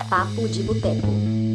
Papo de Boteco.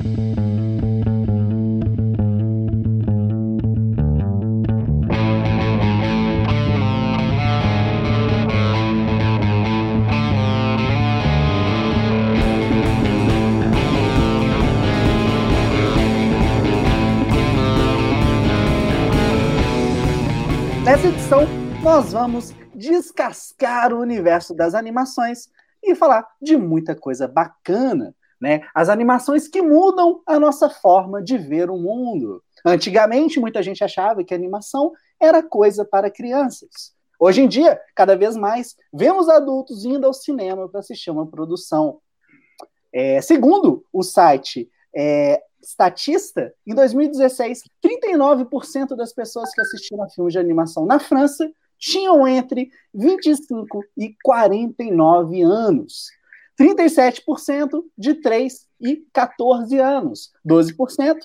Nessa edição, nós vamos descascar o universo das animações e falar de muita coisa bacana, né? As animações que mudam a nossa forma de ver o mundo. Antigamente, muita gente achava que a animação era coisa para crianças. Hoje em dia, cada vez mais, vemos adultos indo ao cinema para assistir uma produção. Segundo o site Statista, em 2016, 39% das pessoas que assistiram a filmes de animação na França tinham entre 25 e 49 anos. 37% de 3 e 14 anos. 12%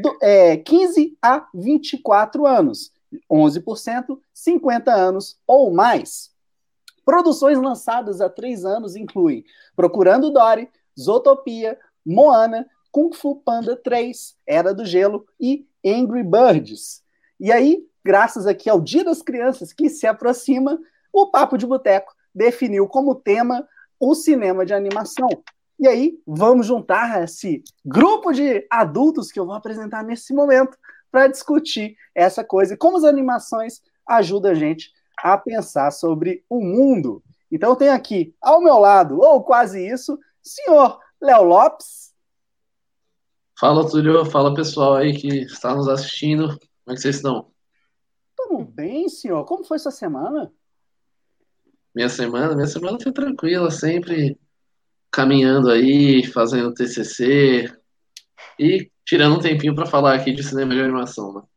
15 a 24 anos. 11% 50 anos ou mais. Produções lançadas há 3 anos incluem Procurando Dory, Zootopia, Moana, Kung Fu Panda 3, Era do Gelo e Angry Birds. E aí, graças aqui ao Dia das Crianças que se aproxima, o Papo de Boteco definiu como tema o cinema de animação. E aí, vamos juntar esse grupo de adultos que eu vou apresentar nesse momento para discutir essa coisa e como as animações ajudam a gente a pensar sobre o mundo. Então, eu tenho aqui, ao meu lado, ou quase isso, senhor Léo Lopes. Fala, Túlio. Fala, pessoal aí que está nos assistindo. Como é que vocês estão? Tudo bem, senhor? Como foi sua semana? Minha semana foi tranquila, sempre caminhando aí, fazendo TCC e tirando um tempinho para falar aqui de cinema de animação, né?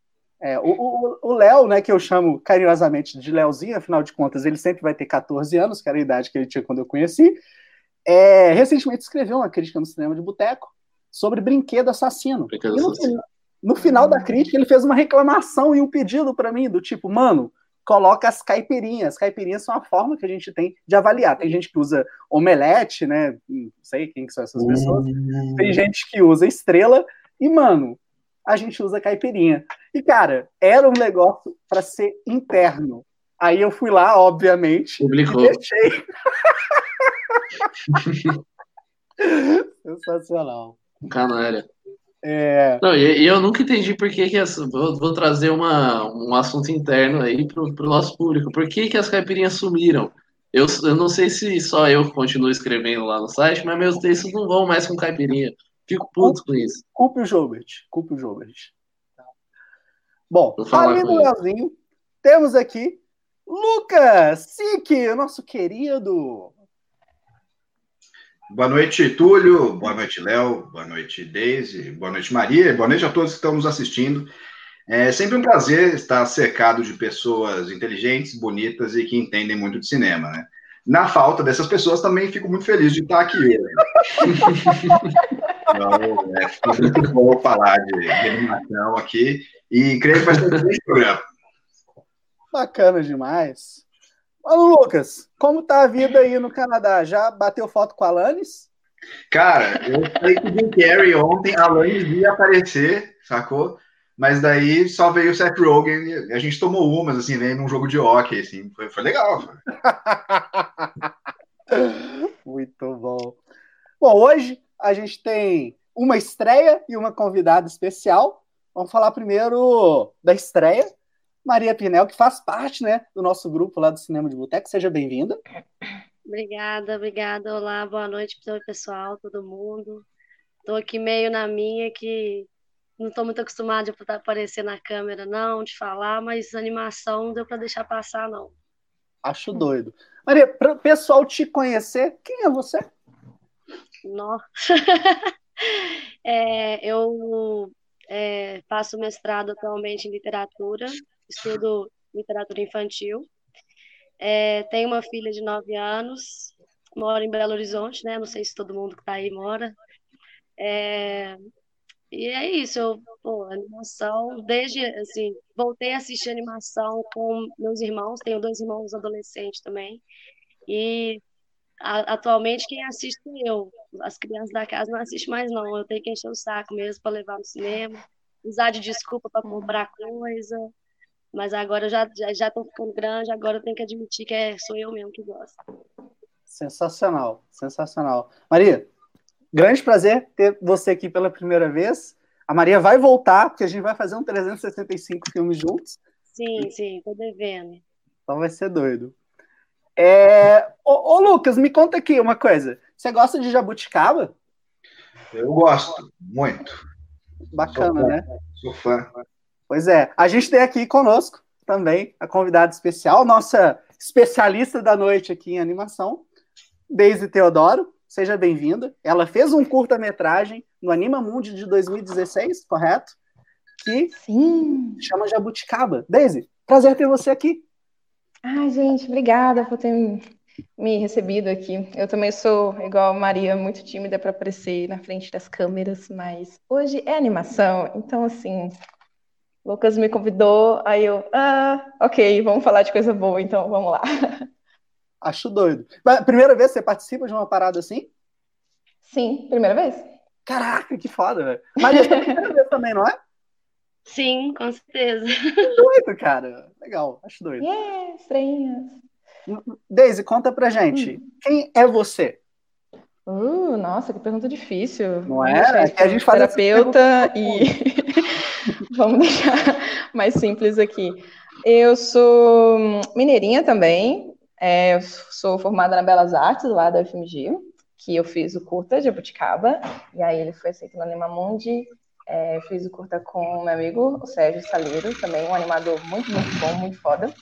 O Léo, né, que eu chamo carinhosamente de Léozinho, afinal de contas, ele sempre vai ter 14 anos, que era a idade que ele tinha quando eu conheci, recentemente escreveu uma crítica no Cinema de Boteco sobre Brinquedo Assassino. Brinquedo E Assassino. no final da crítica, ele fez uma reclamação e um pedido para mim, do tipo, mano, coloca as caipirinhas. As caipirinhas são a forma que a gente tem de avaliar. Tem gente que usa omelete, né? Não sei quem que são essas pessoas. Tem gente que usa estrela. E, mano, a gente usa caipirinha. E, cara, era um negócio para ser interno. Aí eu fui lá, obviamente, Publicou. e deixei. Sensacional. Canalha. Não, e eu nunca entendi por que vou trazer um assunto interno aí pro nosso público. Por que as caipirinhas sumiram? Eu não sei se só eu que continuo escrevendo lá no site, mas meus textos não vão mais com caipirinha. Fico puto com isso. Culpe o Gilbert. Culpe o Gilbert. Bom, Vou falar além com do ele. Leozinho, temos aqui Lucas Sique, o nosso querido. Boa noite, Túlio. Boa noite, Léo. Boa noite, Deise. Boa noite, Maria. Boa noite a todos que estão nos assistindo. É sempre um prazer estar cercado de pessoas inteligentes, bonitas e que entendem muito de cinema, né? Na falta dessas pessoas, também fico muito feliz de estar aqui hoje. Então, é muito bom falar de animação aqui e creio que vai ser um grande programa. Bacana demais. Mano, Lucas, como tá a vida aí no Canadá? Já bateu foto com a Alanis? Cara, eu falei com o Jim Carrey ontem, a Alanis ia aparecer, sacou? Mas daí só veio o Seth Rogen e a gente tomou umas, assim, né, num jogo de hóquei, assim, foi legal. Muito bom. Bom, hoje a gente tem uma estreia e uma convidada especial. Vamos falar primeiro da estreia. Maria Pinel, que faz parte, né, do nosso grupo lá do Cinema de Boteco. Seja bem-vinda. Obrigada. Olá, boa noite para o pessoal, todo mundo. Estou aqui meio na minha, que não estou muito acostumada a aparecer na câmera, não, de falar, mas animação não deu para deixar passar, não. Acho doido. Maria, para o pessoal te conhecer, quem é você? Nossa. Eu faço mestrado atualmente em literatura, estudo literatura infantil. Tenho uma filha de 9 anos, moro em Belo Horizonte, né? Não sei se todo mundo que está aí mora. E é isso, animação, desde, assim, voltei a assistir animação com meus irmãos, tenho 2 irmãos adolescentes também, e atualmente quem assiste sou eu. as crianças da casa não assistem mais, não. Eu tenho que encher o saco mesmo para levar no cinema, usar de desculpa para comprar coisa. Mas agora eu já tô ficando grande, agora eu tenho que admitir que sou eu mesmo que gosto. Sensacional, sensacional. Maria, grande prazer ter você aqui pela primeira vez. A Maria vai voltar, porque a gente vai fazer um 365 filmes juntos. Sim, tô devendo. Então vai ser doido. Ô, Lucas, me conta aqui uma coisa. Você gosta de jabuticaba? Eu gosto, muito. Bacana, né? Sou fã. Pois é. A gente tem aqui conosco também a convidada especial, nossa especialista da noite aqui em animação, Deise Teodoro. Seja bem-vinda. Ela fez um curta-metragem no Animamundi de 2016, correto? Que chama Jabuticaba. Deise, prazer ter você aqui. Ai, gente, obrigada por ter me recebido aqui. Eu também sou, igual a Maria, muito tímida para aparecer na frente das câmeras, mas hoje é animação, então, assim, o Lucas me convidou, aí eu, ok, vamos falar de coisa boa, então vamos lá. Acho doido. Primeira vez que você participa de uma parada assim? Sim, primeira vez. Caraca, que foda, velho. Maria, você é a primeira vez também, não é? Sim, com certeza. Doido, cara. Legal, acho doido. Estranhas. Deise, conta pra gente. Quem é você? Nossa, que pergunta difícil. Não é? Que a gente faz terapeuta e vamos deixar mais simples aqui. Eu sou mineirinha também. Eu sou formada na Belas Artes, lá da UFMG, que eu fiz o curta de Jabuticaba, e aí ele foi aceito no Animamundi. Fiz o curta com o meu amigo, o Sérgio Saleiro, também um animador muito, muito bom, muito foda.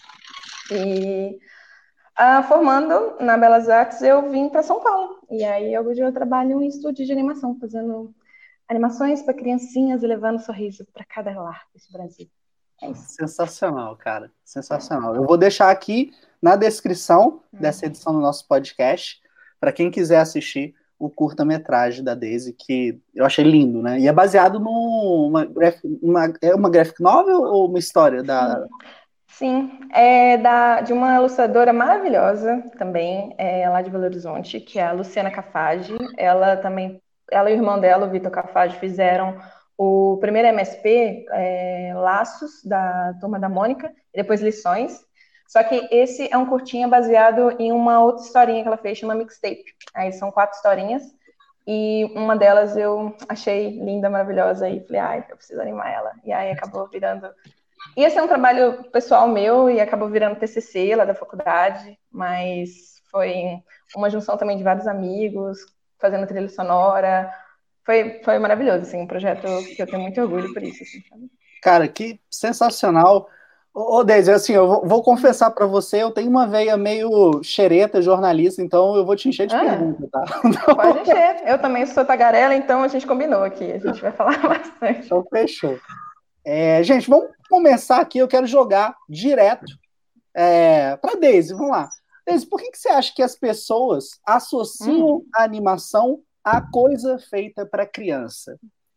E formando na Belas Artes, eu vim para São Paulo. E aí hoje eu trabalho em estúdio de animação, fazendo animações para criancinhas e levando sorriso para cada lar desse Brasil. É isso. Sensacional, cara. Sensacional. Eu vou deixar aqui na descrição dessa edição do nosso podcast, para quem quiser assistir o curta-metragem da Deise, que eu achei lindo, né? E é baseado numa uma graphic novel ou uma história da... Sim, de uma ilustradora maravilhosa também, lá de Belo Horizonte, que é a Luciana Cafage. Ela e o irmão dela, o Vitor Cafage, fizeram o primeiro MSP, Laços, da Turma da Mônica, e depois Lições. Só que esse é um curtinha baseado em uma outra historinha que ela fez, chama Mixtape. Aí são 4 historinhas, e uma delas eu achei linda, maravilhosa, e falei, eu preciso animar ela. E aí acabou virando... Ia ser um trabalho pessoal meu, e acabou virando TCC lá da faculdade, mas foi uma junção também de vários amigos, fazendo trilha sonora. Foi maravilhoso, assim, um projeto que eu tenho muito orgulho por isso. Assim, sabe? Cara, que sensacional. Ô, Deise, assim, eu vou confessar para você, eu tenho uma veia meio xereta, jornalista, então eu vou te encher de perguntas, tá? Pode encher. Eu também sou tagarela, então a gente combinou aqui, a gente vai falar bastante. Então, fechou. Gente, vamos começar aqui, eu quero jogar direto para Deise, vamos lá. Deise, por que você acha que as pessoas associam a animação a coisa feita para criança?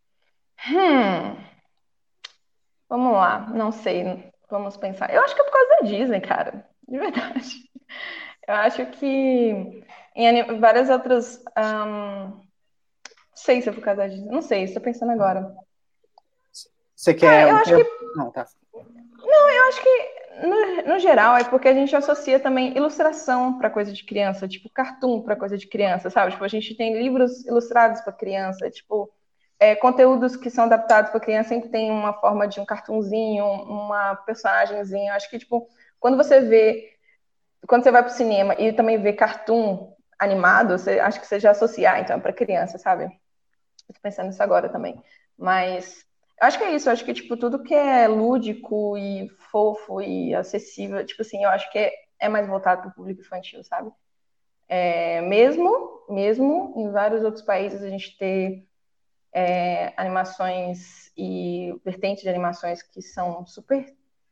Vamos lá, não sei, vamos pensar. Eu acho que é por causa da Disney, cara, de verdade. Eu acho que em várias outras... Não sei se é por causa da Disney, não sei, estou pensando agora. Você quer... eu acho que... Não, tá. Não, eu acho que, no geral, é porque a gente associa também ilustração para coisa de criança, tipo cartoon para coisa de criança, sabe? Tipo, a gente tem livros ilustrados para criança, tipo, conteúdos que são adaptados para criança sempre tem uma forma de um cartunzinho, uma personagemzinha. Eu acho que, tipo, quando você vai pro cinema e também vê cartoon animado, acho que você já associa, então, para criança, sabe? Eu tô pensando nisso agora também. Mas... eu acho que é isso, eu acho que, tipo, tudo que é lúdico e fofo e acessível, tipo assim, eu acho que é mais voltado para o público infantil, sabe? Mesmo em vários outros países a gente ter animações e vertentes de animações que são super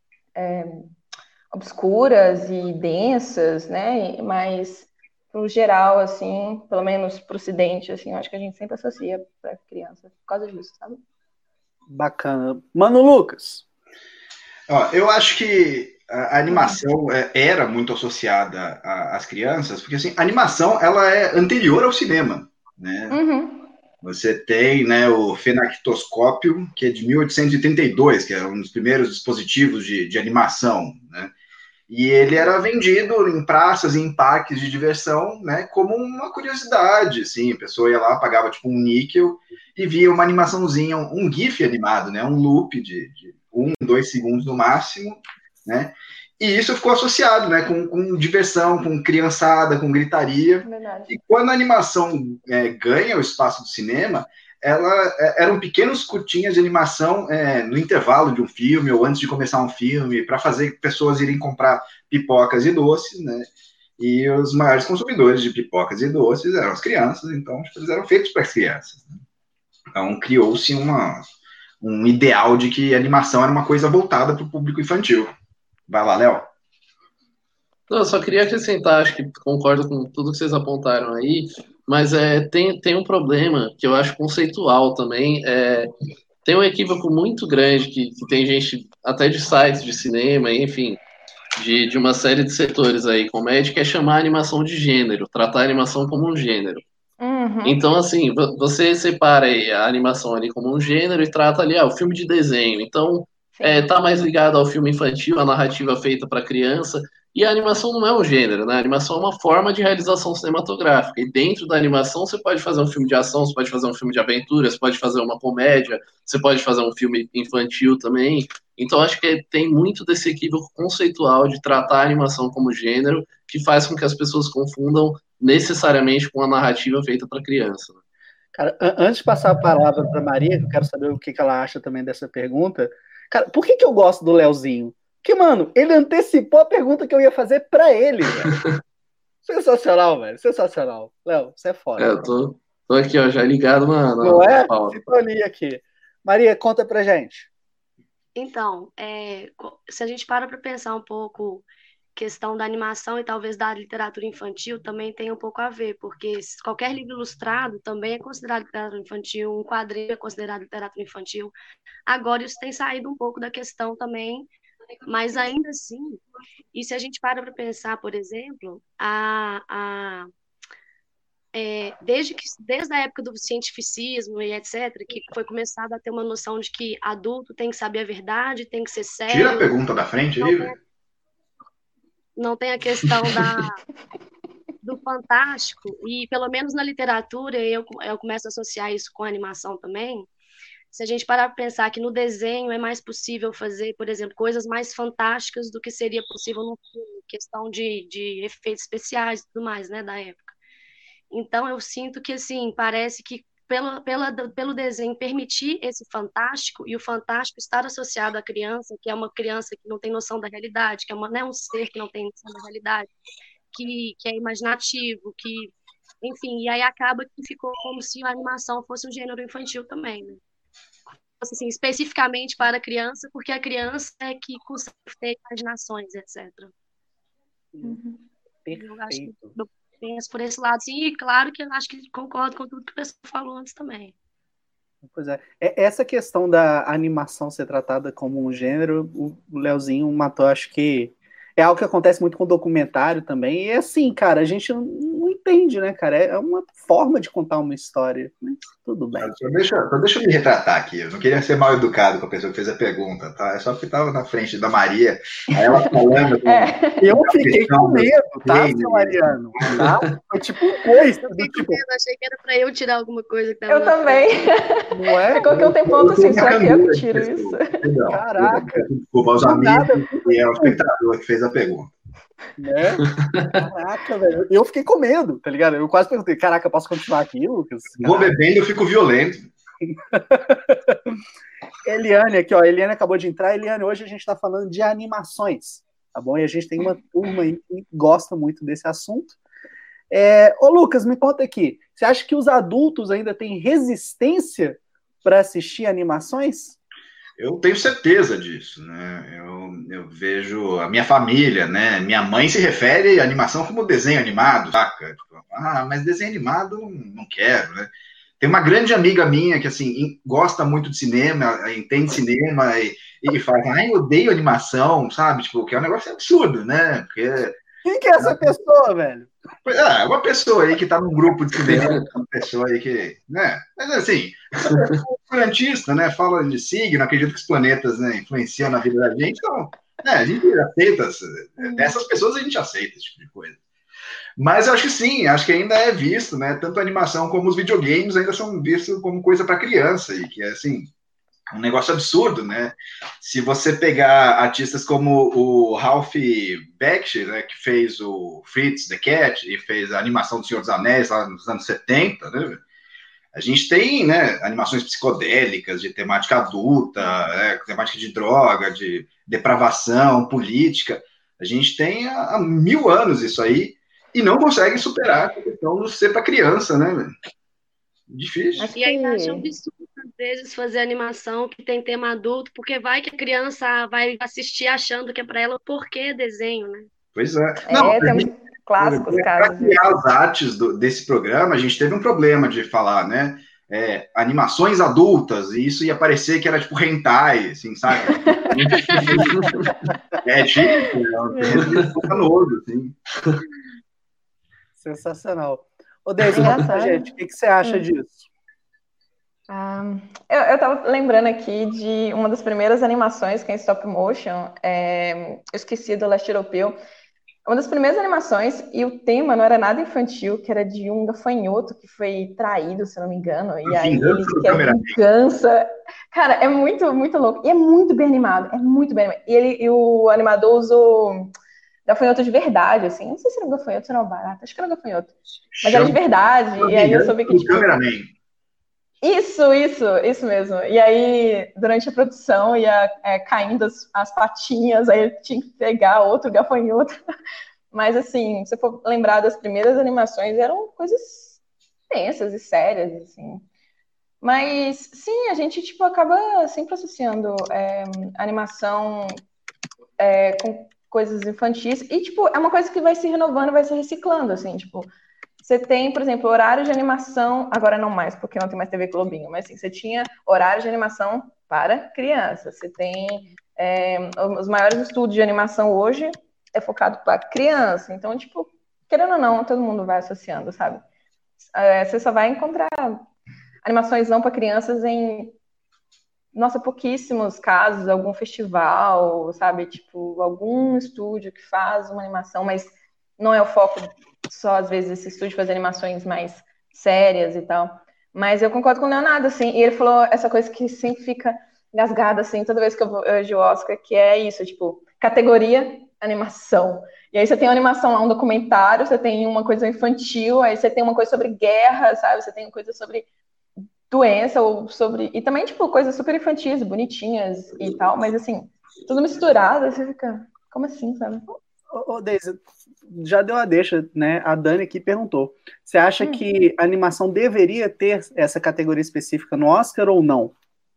obscuras e densas, né? Mas, no geral, assim, pelo menos pro ocidente, assim, eu acho que a gente sempre associa para criança por causa disso, sabe? Bacana. Mano Lucas. Eu acho que a animação era muito associada às crianças, porque assim, a animação ela é anterior ao cinema. né? Você tem, né, o fenactoscópio, que é de 1832, que é um dos primeiros dispositivos de animação, né? E ele era vendido em praças e em parques de diversão, né, como uma curiosidade, assim, a pessoa ia lá, pagava tipo um níquel e via uma animaçãozinha, um GIF animado, né, um loop de 1, 2 segundos no máximo, né, e isso ficou associado, né, com diversão, com criançada, com gritaria. Verdade. E quando a animação ganha o espaço do cinema, eram pequenos curtinhas de animação no intervalo de um filme ou antes de começar um filme, para fazer pessoas irem comprar pipocas e doces, né? E os maiores consumidores de pipocas e doces eram as crianças, então eles eram feitos para as crianças, né? Então criou-se um ideal de que a animação era uma coisa voltada para o público infantil. Vai lá, Léo. Não, eu só queria acrescentar, acho que concordo com tudo que vocês apontaram aí, mas tem um problema que eu acho conceitual também. Tem um equívoco muito grande que tem gente, até de sites de cinema, enfim, de uma série de setores aí, comédia, que é chamar a animação de gênero, tratar a animação como um gênero. Então, assim, você separa aí a animação ali como um gênero e trata ali, o filme de desenho. Então, tá mais ligado ao filme infantil, a narrativa feita para criança. E a animação não é um gênero, né? A animação é uma forma de realização cinematográfica. E dentro da animação você pode fazer um filme de ação, você pode fazer um filme de aventura, você pode fazer uma comédia, você pode fazer um filme infantil também. Então acho que tem muito desse equívoco conceitual de tratar a animação como gênero, que faz com que as pessoas confundam necessariamente com a narrativa feita para criança. Cara, antes de passar a palavra para Maria, que eu quero saber o que ela acha também dessa pergunta. Cara, por que eu gosto do Leozinho? Porque, mano, ele antecipou a pergunta que eu ia fazer pra ele, velho. Sensacional, velho. Sensacional. Léo, você é foda. Eu tô aqui, ó, já ligado, mano. Não é? Sintonia aqui. Maria, conta pra gente. Então, se a gente para pensar um pouco questão da animação e talvez da literatura infantil, também tem um pouco a ver, porque qualquer livro ilustrado também é considerado literatura infantil, um quadrinho é considerado literatura infantil. Agora, isso tem saído um pouco da questão também, mas ainda assim, e se a gente para pensar, por exemplo, desde a época do cientificismo e etc., que foi começado a ter uma noção de que adulto tem que saber a verdade, tem que ser sério. Tira a pergunta da frente aí, velho. Não tem a questão do fantástico, e pelo menos na literatura eu começo a associar isso com a animação também. Se a gente parar para pensar que no desenho é mais possível fazer, por exemplo, coisas mais fantásticas do que seria possível no filme, questão de efeitos especiais e tudo mais, né, da época. Então, eu sinto que, assim, parece que pelo desenho permitir esse fantástico, e o fantástico estar associado à criança, que é uma criança que não tem noção da realidade, que é um ser que não tem noção da realidade, que é imaginativo, enfim, e aí acaba que ficou como se a animação fosse um gênero infantil também, né? Assim, especificamente para a criança, porque a criança é que consegue ter imaginações, etc. Perfeito. Eu acho que eu penso por esse lado, sim, e claro que eu acho que concordo com tudo que o pessoal falou antes também. Pois é. Essa questão da animação ser tratada como um gênero, o Leozinho matou, acho que é algo que acontece muito com documentário também, e assim, cara, a gente não entende, né, cara? É uma forma de contar uma história, mas tudo bem. Deixa eu me retratar aqui, eu não queria ser mal educado com a pessoa que fez a pergunta, tá? É só porque estava na frente da Maria, aí ela falando... Eu fiquei com medo, tá, seu Mariano? Tá? Foi tipo um coice. Eu achei que era pra eu tirar alguma coisa. Que eu também. Não é? Ficou que eu tenho ponto assim, será que eu tiro isso? Caraca. Desculpa aos amigos e ao espectador que fez a pergunta. Né? Caraca, velho. Eu fiquei com medo, tá ligado? Eu quase perguntei, caraca, posso continuar aqui, Lucas? Vou bebendo, eu fico violento. Eliane aqui, ó. Eliane acabou de entrar. Eliane, hoje a gente tá falando de animações, tá bom? E a gente tem uma turma aí que gosta muito desse assunto. Ô, Lucas, me conta aqui. Você acha que os adultos ainda têm resistência para assistir animações? Eu tenho certeza disso, né? Eu vejo a minha família, né? Minha mãe se refere à animação como desenho animado, saca? Mas desenho animado não quero, né? Tem uma grande amiga minha que, assim, gosta muito de cinema, entende cinema e fala, eu odeio animação, sabe? Tipo, que é um negócio absurdo, né? Porque... Quem que é essa pessoa, velho? Uma pessoa aí que está num grupo de estudantes, uma pessoa aí que, né? Mas assim, cientista, né? Fala de signo, acredita que os planetas, né, influenciam na vida da gente, então, né, a gente aceita, dessas pessoas a gente aceita esse tipo de coisa. Mas eu acho que sim, acho que ainda é visto, né? Tanto a animação como os videogames ainda são vistos como coisa para criança, e que é assim, um negócio absurdo, né? Se você pegar artistas como o Ralph Bakshi, né, que fez o Fritz the Cat e fez a animação do Senhor dos Anéis lá nos anos 70, né? A gente tem, né, animações psicodélicas de temática adulta, temática de droga, de depravação, política. A gente tem há 1000 anos isso aí e não consegue superar a questão de ser para criança, né? Difícil. E ainda acho absurdo, às vezes, fazer animação que tem tema adulto, porque vai que a criança vai assistir achando que é para ela, por que desenho, né? Pois é. Não, temos clássicos casos. Para criar as artes desse programa, a gente teve um problema de falar, né? Animações adultas, e isso ia parecer que era tipo hentai, assim, sabe? novo, assim. Sensacional. Ô, Deise, gente, o que você acha disso? Eu tava lembrando aqui de uma das primeiras animações que é em stop motion, eu esqueci do leste europeu. Uma das primeiras animações, e o tema não era nada infantil, que era de um gafanhoto que foi traído, se não me engano, e aí ele quer vingança. Cara, é muito, muito louco. E é muito bem animado, E o animador usou gafanhoto de verdade, assim. Não sei se era um gafanhoto, se era um barato. Acho que era um gafanhoto. Mas era de verdade, e aí eu soube que, tipo... Isso mesmo. E aí, durante a produção, ia caindo as patinhas, aí eu tinha que pegar outro gafanhoto. Mas, assim, se for lembrar das primeiras animações, eram coisas tensas e sérias, assim. Mas, sim, a gente, tipo, acaba sempre associando animação com coisas infantis. E, tipo, é uma coisa que vai se renovando, vai se reciclando, assim, tipo... Você tem, por exemplo, horário de animação, agora não mais, porque não tem mais TV Globinho, mas assim, você tinha horário de animação para criança. Você tem os maiores estúdios de animação hoje é focado para criança. Então, tipo, querendo ou não, todo mundo vai associando, sabe? Você só vai encontrar animações não para crianças em, nossa, pouquíssimos casos, algum festival, sabe? Tipo, algum estúdio que faz uma animação, mas não é o foco só, às vezes, esse estúdio fazer animações mais sérias e tal. Mas eu concordo com o Leonardo, assim, e ele falou essa coisa que sempre fica engasgada, assim, toda vez que eu vejo o Oscar, que é isso, tipo, categoria animação. E aí você tem uma animação lá, um documentário, você tem uma coisa infantil, aí você tem uma coisa sobre guerra, sabe? Você tem uma coisa sobre doença, ou sobre... E também, tipo, coisas super infantis, bonitinhas e tal, mas, assim, tudo misturado, aí você fica... Como assim, sabe? Ô, Deise, já deu a deixa, né? A Dani aqui perguntou. Você acha que a animação deveria ter essa categoria específica no Oscar ou não?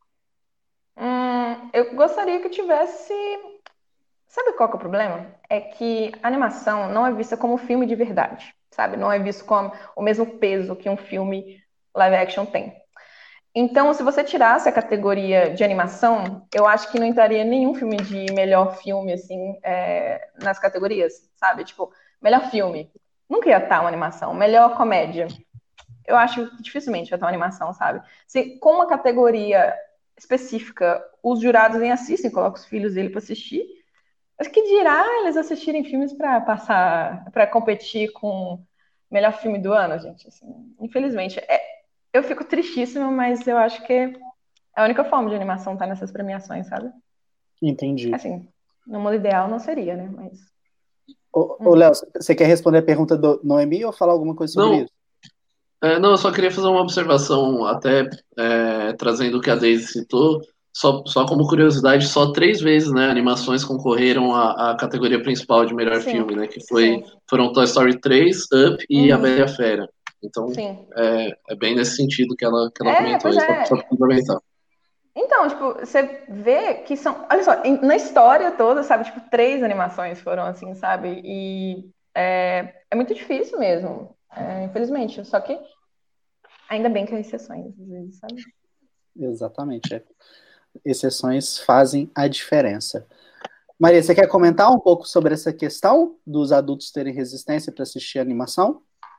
Eu gostaria que tivesse... Sabe qual que é o problema? É que a animação não é vista como filme de verdade, sabe? Não é visto com o mesmo peso que um filme live action tem. Então, se você tirasse a categoria de animação, eu acho que não entraria nenhum filme de melhor filme, assim, nas categorias, sabe? Tipo, melhor filme. Nunca ia estar uma animação. Melhor comédia. Eu acho que dificilmente ia estar uma animação, sabe? Se com uma categoria específica, os jurados nem assistem, colocam os filhos dele para assistir, acho que dirá eles assistirem filmes para competir com melhor filme do ano, gente. Assim, infelizmente. Eu fico tristíssima, mas eu acho que é a única forma de animação estar nessas premiações, sabe? Entendi. Assim, no mundo ideal não seria, né? Mas... Ô, Léo, você quer responder a pergunta do Noemi ou falar alguma coisa sobre isso? Não, eu só queria fazer uma observação, até trazendo o que a Daisy citou, só como curiosidade, só 3 vezes, né, animações concorreram à categoria principal de melhor filme, né, que foram Toy Story 3, Up e A Bela e a Fera. Então, é bem nesse sentido que ela comentou, só para complementar. Então, tipo, você vê que são... Olha só, na história toda, sabe, tipo, 3 animações foram assim, sabe? E é muito difícil mesmo, infelizmente. Só que ainda bem que há exceções, às vezes, sabe? Exatamente. Exceções fazem a diferença. Maria, você quer comentar um pouco sobre essa questão dos adultos terem resistência para assistir animação?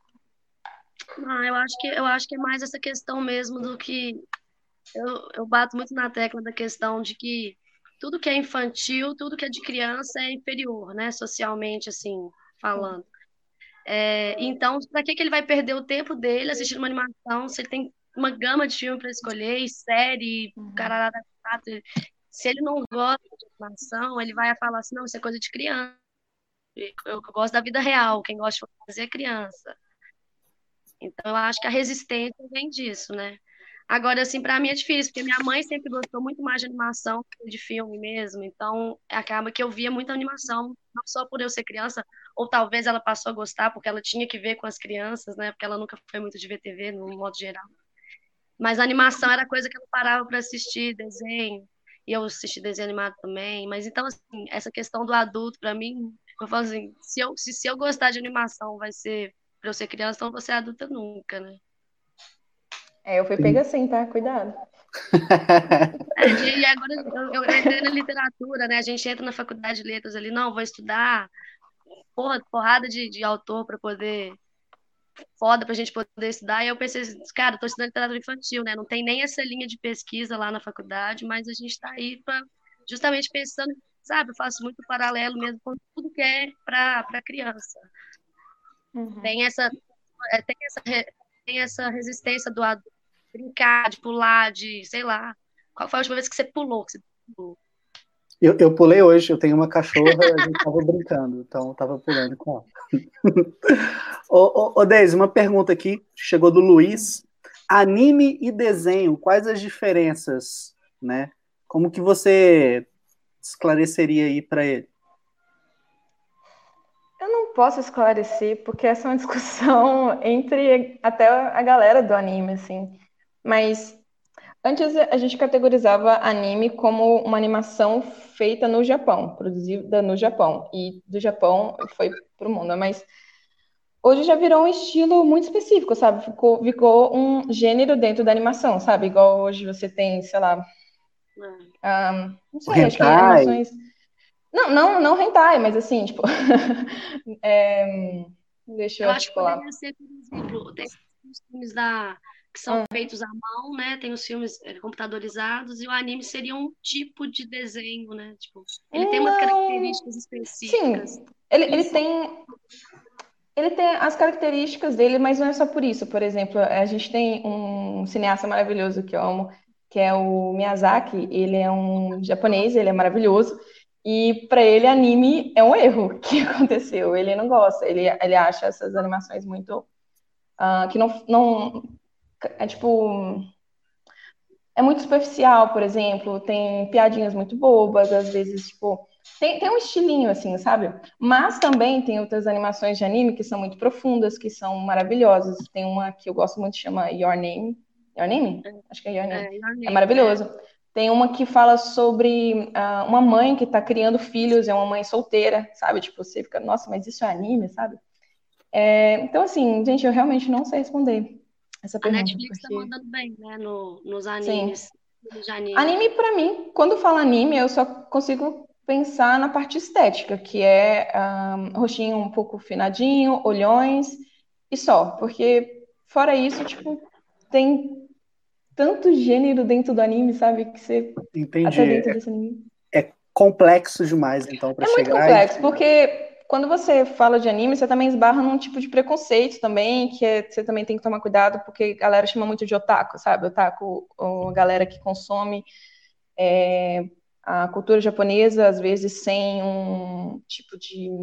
Eu acho que é mais essa questão mesmo do que eu bato muito na tecla da questão de que tudo que é infantil, tudo que é de criança é inferior, né, socialmente assim falando. Então, para que ele vai perder o tempo dele assistindo uma animação se ele tem uma gama de filme para escolher, e série, caralho, se ele não gosta de animação, ele vai falar assim, não, isso é coisa de criança. Eu gosto da vida real, quem gosta de fazer é criança. Então, eu acho que a resistência vem disso, né? Agora, assim, para mim é difícil, porque minha mãe sempre gostou muito mais de animação que de filme mesmo. Então, acaba que eu via muita animação, não só por eu ser criança, ou talvez ela passou a gostar porque ela tinha que ver com as crianças, né? Porque ela nunca foi muito de ver TV, no modo geral. Mas a animação era coisa que eu parava para assistir desenho, e eu assisti desenho animado também. Mas então, assim, essa questão do adulto, para mim, eu falo assim, se eu gostar de animação vai ser para eu ser criança, então eu vou ser adulta nunca, né? Eu fui pega assim, tá? Cuidado. E agora eu entrei na literatura, né? A gente entra na faculdade de letras ali, não, vou estudar porrada de autor para poder foda pra gente poder estudar. E eu pensei, cara, tô estudando literatura infantil, né? Não tem nem essa linha de pesquisa lá na faculdade, mas a gente tá aí justamente pensando, sabe? Eu faço muito paralelo mesmo com tudo que é para criança. Uhum. Tem essa resistência do adulto, brincar, de pular, de, sei lá. Qual foi a última vez que você pulou? Eu pulei hoje, eu tenho uma cachorra, a gente tava brincando, então eu tava pulando com ela. Ô Deise, uma pergunta aqui, chegou do Luiz. Anime e desenho, quais as diferenças, né? Como que você esclareceria aí para ele? Eu não posso esclarecer, porque essa é uma discussão entre até a galera do anime, assim. Mas antes a gente categorizava anime como uma animação feita no Japão, produzida no Japão. E do Japão foi pro mundo. Mas hoje já virou um estilo muito específico, sabe? Ficou um gênero dentro da animação, sabe? Igual hoje você tem, sei lá. Não sei, acho que animações. Não hentai, mas assim, tipo. Deixa eu acho que articular. poderia ser, por exemplo, tem os filmes que são feitos à mão, né? Tem os filmes computadorizados, e o anime seria um tipo de desenho, né? Tipo, ele tem umas características específicas. Sim, ele tem as características dele, mas não é só por isso. Por exemplo, a gente tem um cineasta maravilhoso que eu amo, que é o Miyazaki. Ele é um japonês, ele é maravilhoso. E para ele, anime é um erro que aconteceu. Ele não gosta, ele acha essas animações muito. Que não. É tipo. É muito superficial, por exemplo. Tem piadinhas muito bobas, às vezes, tipo. Tem um estilinho, assim, sabe? Mas também tem outras animações de anime que são muito profundas, que são maravilhosas. Tem uma que eu gosto muito, chama Your Name. Your Name? Acho que é Your Name. É maravilhoso. Tem uma que fala sobre uma mãe que tá criando filhos, é uma mãe solteira, sabe? Tipo, você fica, nossa, mas isso é anime, sabe? Então, assim, gente, eu realmente não sei responder essa pergunta. A Netflix tá mandando bem, né, nos animes. Sim. Anime, pra mim, quando fala anime, eu só consigo pensar na parte estética, que é rostinho um pouco finadinho, olhões e só. Porque, fora isso, tipo, tem tanto gênero dentro do anime, sabe? Que você... Entendi. Até dentro desse anime. É complexo demais, então, para chegar... É muito complexo, porque quando você fala de anime, você também esbarra num tipo de preconceito também, você também tem que tomar cuidado, porque a galera chama muito de otaku, sabe? Otaku, a galera que consome a cultura japonesa, às vezes sem um tipo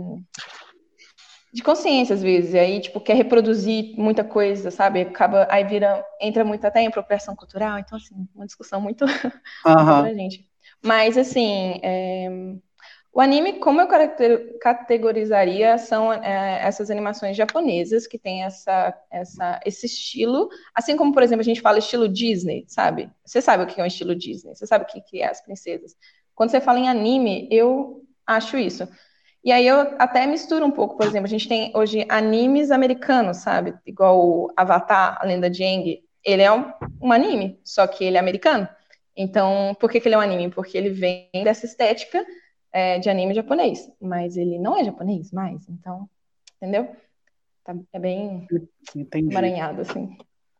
de consciência, às vezes, e aí, tipo, quer reproduzir muita coisa, sabe? Aí entra muito até em apropriação cultural, então, assim, uma discussão muito pra gente. Mas, assim, o anime, como eu categorizaria, são essas animações japonesas que tem esse estilo, assim como, por exemplo, a gente fala estilo Disney, sabe? Você sabe o que é um estilo Disney, você sabe o que é as princesas. Quando você fala em anime, eu acho isso. E aí eu até misturo um pouco, por exemplo, a gente tem hoje animes americanos, sabe? Igual o Avatar, a Lenda de Aang. Ele é um anime, só que ele é americano. Então, por que ele é um anime? Porque ele vem dessa estética de anime japonês, mas ele não é japonês mais, então, entendeu? É bem emaranhado, assim.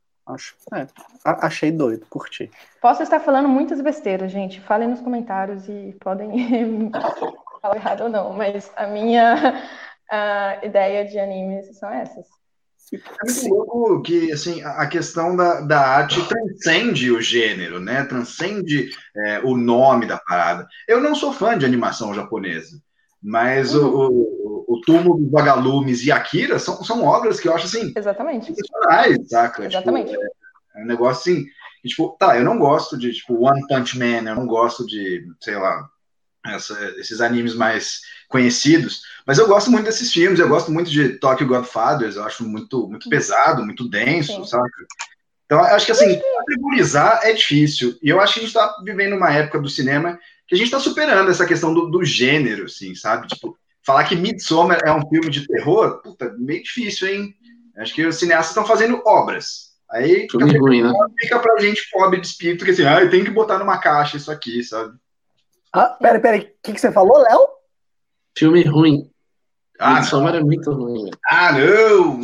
Achei doido, curti. Posso estar falando muitas besteiras, gente. Falem nos comentários e podem falar errado ou não, mas a minha ideia de animes são essas. É muito louco que assim, a questão da arte transcende o gênero, né? Transcende o nome da parada. Eu não sou fã de animação japonesa, mas o Túmulo dos Vagalumes e Akira são obras que eu acho assim, exatamente, excepcionais, saca? Exatamente. Tipo, é um negócio assim, tipo, tá, eu não gosto de tipo One Punch Man, eu não gosto de, sei lá, esses animes mais conhecidos, mas eu gosto muito desses filmes, eu gosto muito de Tokyo Godfathers, eu acho muito pesado, muito denso, sabe? Então, eu acho que assim, categorizar é difícil, e eu acho que a gente está vivendo uma época do cinema que a gente está superando essa questão do gênero, assim, sabe? Tipo, falar que Midsommar é um filme de terror, puta, meio difícil, hein? Acho que os cineastas estão fazendo obras. Aí fica pra gente pobre de espírito, que assim, tem que botar numa caixa isso aqui, sabe? Peraí, o que você falou, Léo? Filme ruim. Midsommar é muito ruim. Não!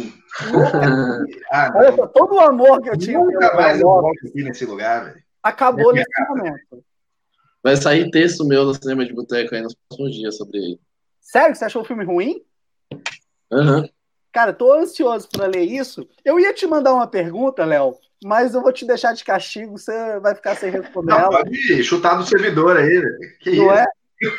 Olha só, todo o amor que eu tinha. Nunca mais eu volto aqui nesse lugar, velho. Acabou nesse momento. Vai sair texto meu no Cinema de Boteco aí nos próximos dias sobre ele. Sério que você achou o filme ruim? Uhum. Cara, tô ansioso para ler isso. Eu ia te mandar uma pergunta, Léo, mas eu vou te deixar de castigo, você vai ficar sem responder ela. Pode chutar do servidor aí, velho. Que não isso? É?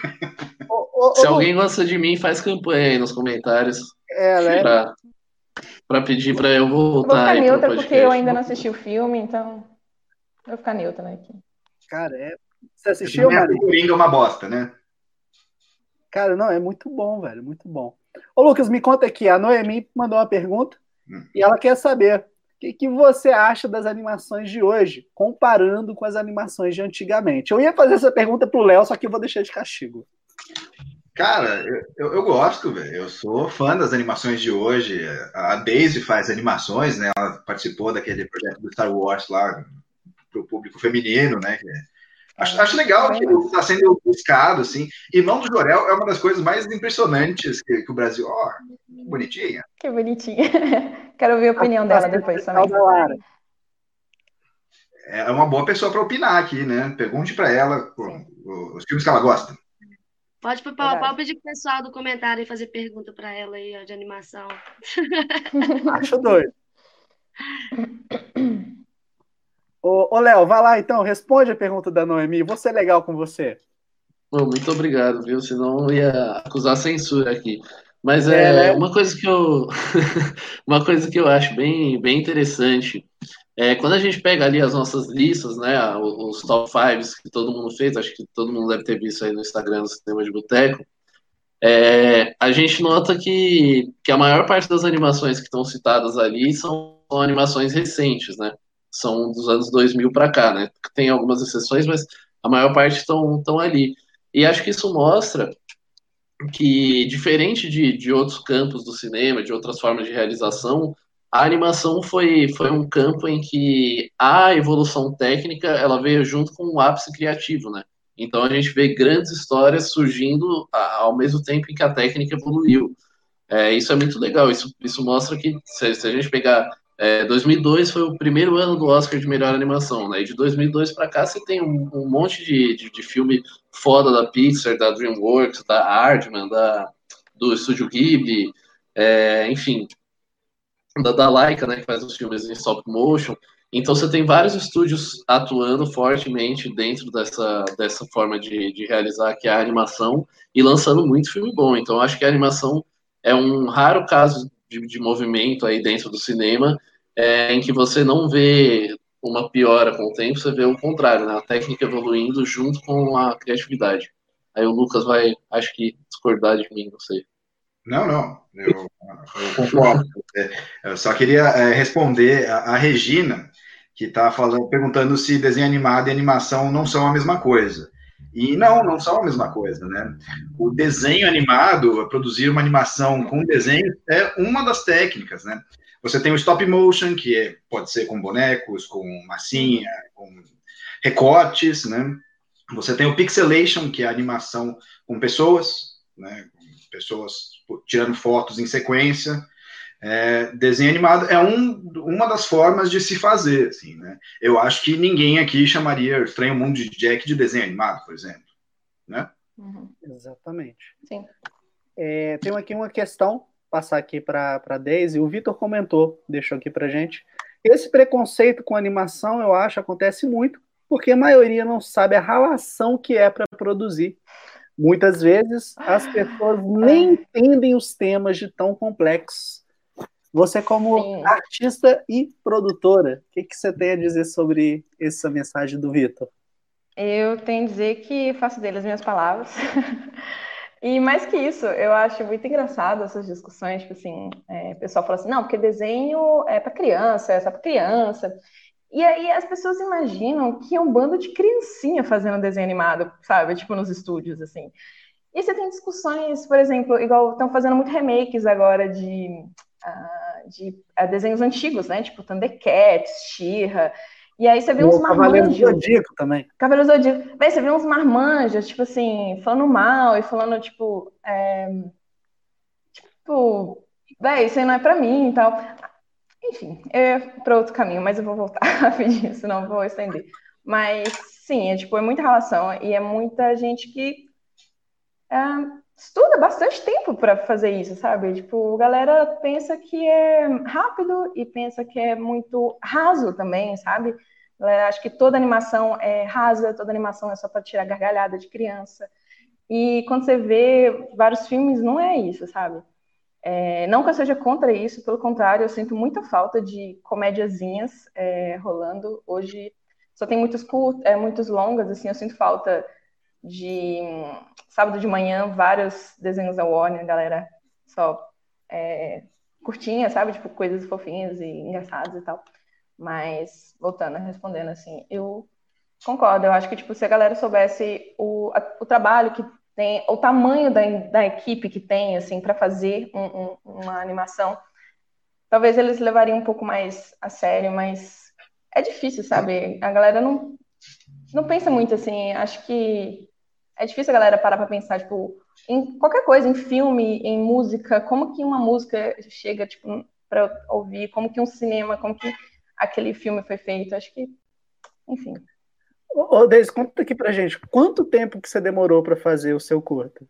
Se alguém gosta de mim, faz campanha aí nos comentários. Né? Pra pedir pra eu voltar. Eu vou ficar neutra porque eu ainda não assisti o filme, então eu vou ficar neutra aqui. Cara, você assistiu, Maria? Coringa é uma bosta, né? Cara, não, é muito bom, velho, muito bom. Ô, Lucas, me conta aqui, a Noemi mandou uma pergunta e ela quer saber o que você acha das animações de hoje, comparando com as animações de antigamente. Eu ia fazer essa pergunta pro Léo, só que eu vou deixar de castigo. Cara, eu gosto, velho. Eu sou fã das animações de hoje. A Daisy faz animações, né? Ela participou daquele projeto do Star Wars lá pro público feminino, né? Acho legal que está sendo buscado, assim. Irmão do Jorel é uma das coisas mais impressionantes que o Brasil... que bonitinha. Que bonitinha. Quero ver a opinião dela depois também. É uma boa pessoa para opinar aqui, né? Pergunte para ela os filmes que ela gosta. Pode pedir pro pessoal do comentário e fazer pergunta para ela aí, de animação. Acho doido. Ô, Léo, vai lá então, responde a pergunta da Noemi. Vou ser legal com você. Muito obrigado, viu? Senão eu ia acusar censura aqui. Mas uma coisa que uma coisa que eu acho bem interessante quando a gente pega ali as nossas listas, né, os top 5 que todo mundo fez, acho que todo mundo deve ter visto aí no Instagram do Cinema de Boteco, a gente nota que a maior parte das animações que estão citadas ali são animações recentes, né? São dos anos 2000 para cá, né? Tem algumas exceções, mas a maior parte estão ali. E acho que isso mostra que, diferente de outros campos do cinema, de outras formas de realização, a animação foi um campo em que a evolução técnica ela veio junto com o ápice criativo, né? Então a gente vê grandes histórias surgindo ao mesmo tempo em que a técnica evoluiu. Isso é muito legal, isso mostra que, se a gente pegar 2002 foi o primeiro ano do Oscar de melhor animação, né? E de 2002 para cá você tem um monte de filme foda da Pixar, da DreamWorks, da Aardman, do Estúdio Ghibli, enfim, da Laika, né, que faz os filmes em stop motion. Então você tem vários estúdios atuando fortemente dentro dessa forma de realizar que é a animação e lançando muito filme bom. Então eu acho que a animação é um raro caso de movimento aí dentro do cinema em que você não vê uma piora com o tempo, você vê o contrário, né? A técnica evoluindo junto com a criatividade. Aí o Lucas vai, acho que, discordar de mim, não sei. Não, eu concordo. Eu só queria responder a Regina, que está perguntando se desenho animado e animação não são a mesma coisa. E não são a mesma coisa, né? O desenho animado, produzir uma animação com desenho, é uma das técnicas, né? Você tem o stop motion, que pode ser com bonecos, com massinha, com recortes, né? Você tem o pixelation, que é a animação com pessoas, né? Com pessoas tirando fotos em sequência. Desenho animado é uma das formas de se fazer, assim, né? Eu acho que ninguém aqui chamaria Estranho Mundo de Jack de desenho animado, por exemplo, né? Exatamente. Sim. Tem aqui uma questão, passar aqui para a Daisy. O Vitor comentou, deixou aqui para gente. Esse preconceito com animação, eu acho, acontece muito, porque a maioria não sabe a relação que é para produzir. Muitas vezes as pessoas nem entendem os temas de tão complexos. Você, como Sim. artista e produtora, o que você tem a dizer sobre essa mensagem do Vitor? Eu tenho a dizer que faço dele as minhas palavras. E mais que isso, eu acho muito engraçado essas discussões, tipo assim, o pessoal fala assim, não, porque desenho é para criança, é só para criança. E aí as pessoas imaginam que é um bando de criancinha fazendo desenho animado, sabe? Tipo nos estúdios, assim. E você tem discussões, por exemplo, igual estão fazendo muito remakes agora de desenhos antigos, né? Tipo Thundercats, She-Ra. E aí você vê uns Cavaleiro marmanjos. Zodíaco também. Cavaleiro Zodíaco. Véi, você vê uns marmanjos, tipo assim, falando mal e falando, tipo, véi, isso aí não é pra mim e tal. Enfim, é para outro caminho, mas eu vou voltar rapidinho, senão eu vou estender. Mas, sim, é muita relação e é muita gente que estuda bastante tempo para fazer isso, sabe? Tipo, a galera pensa que é rápido e pensa que é muito raso também, sabe? A galera acha que toda animação é rasa, toda animação é só para tirar gargalhada de criança. E quando você vê vários filmes, não é isso, sabe? Não que eu seja contra isso, pelo contrário, eu sinto muita falta de comédiazinhas rolando. Hoje só tem muitos longas, assim, eu sinto falta de sábado de manhã, vários desenhos da Warner, galera só curtinha, sabe? Tipo, coisas fofinhas e engraçadas e tal. Mas, voltando, respondendo assim, eu concordo, eu acho que, tipo, se a galera soubesse o trabalho que tem, o tamanho da equipe que tem, assim, para fazer uma animação, talvez eles levariam um pouco mais a sério, mas é difícil, sabe? A galera não pensa muito, assim, acho que é difícil a galera parar pra pensar, tipo, em qualquer coisa, em filme, em música, como que uma música chega, tipo, pra eu ouvir, como que um cinema, como que aquele filme foi feito, acho que, enfim. Ô, Deise, conta aqui pra gente, quanto tempo que você demorou para fazer o seu curta?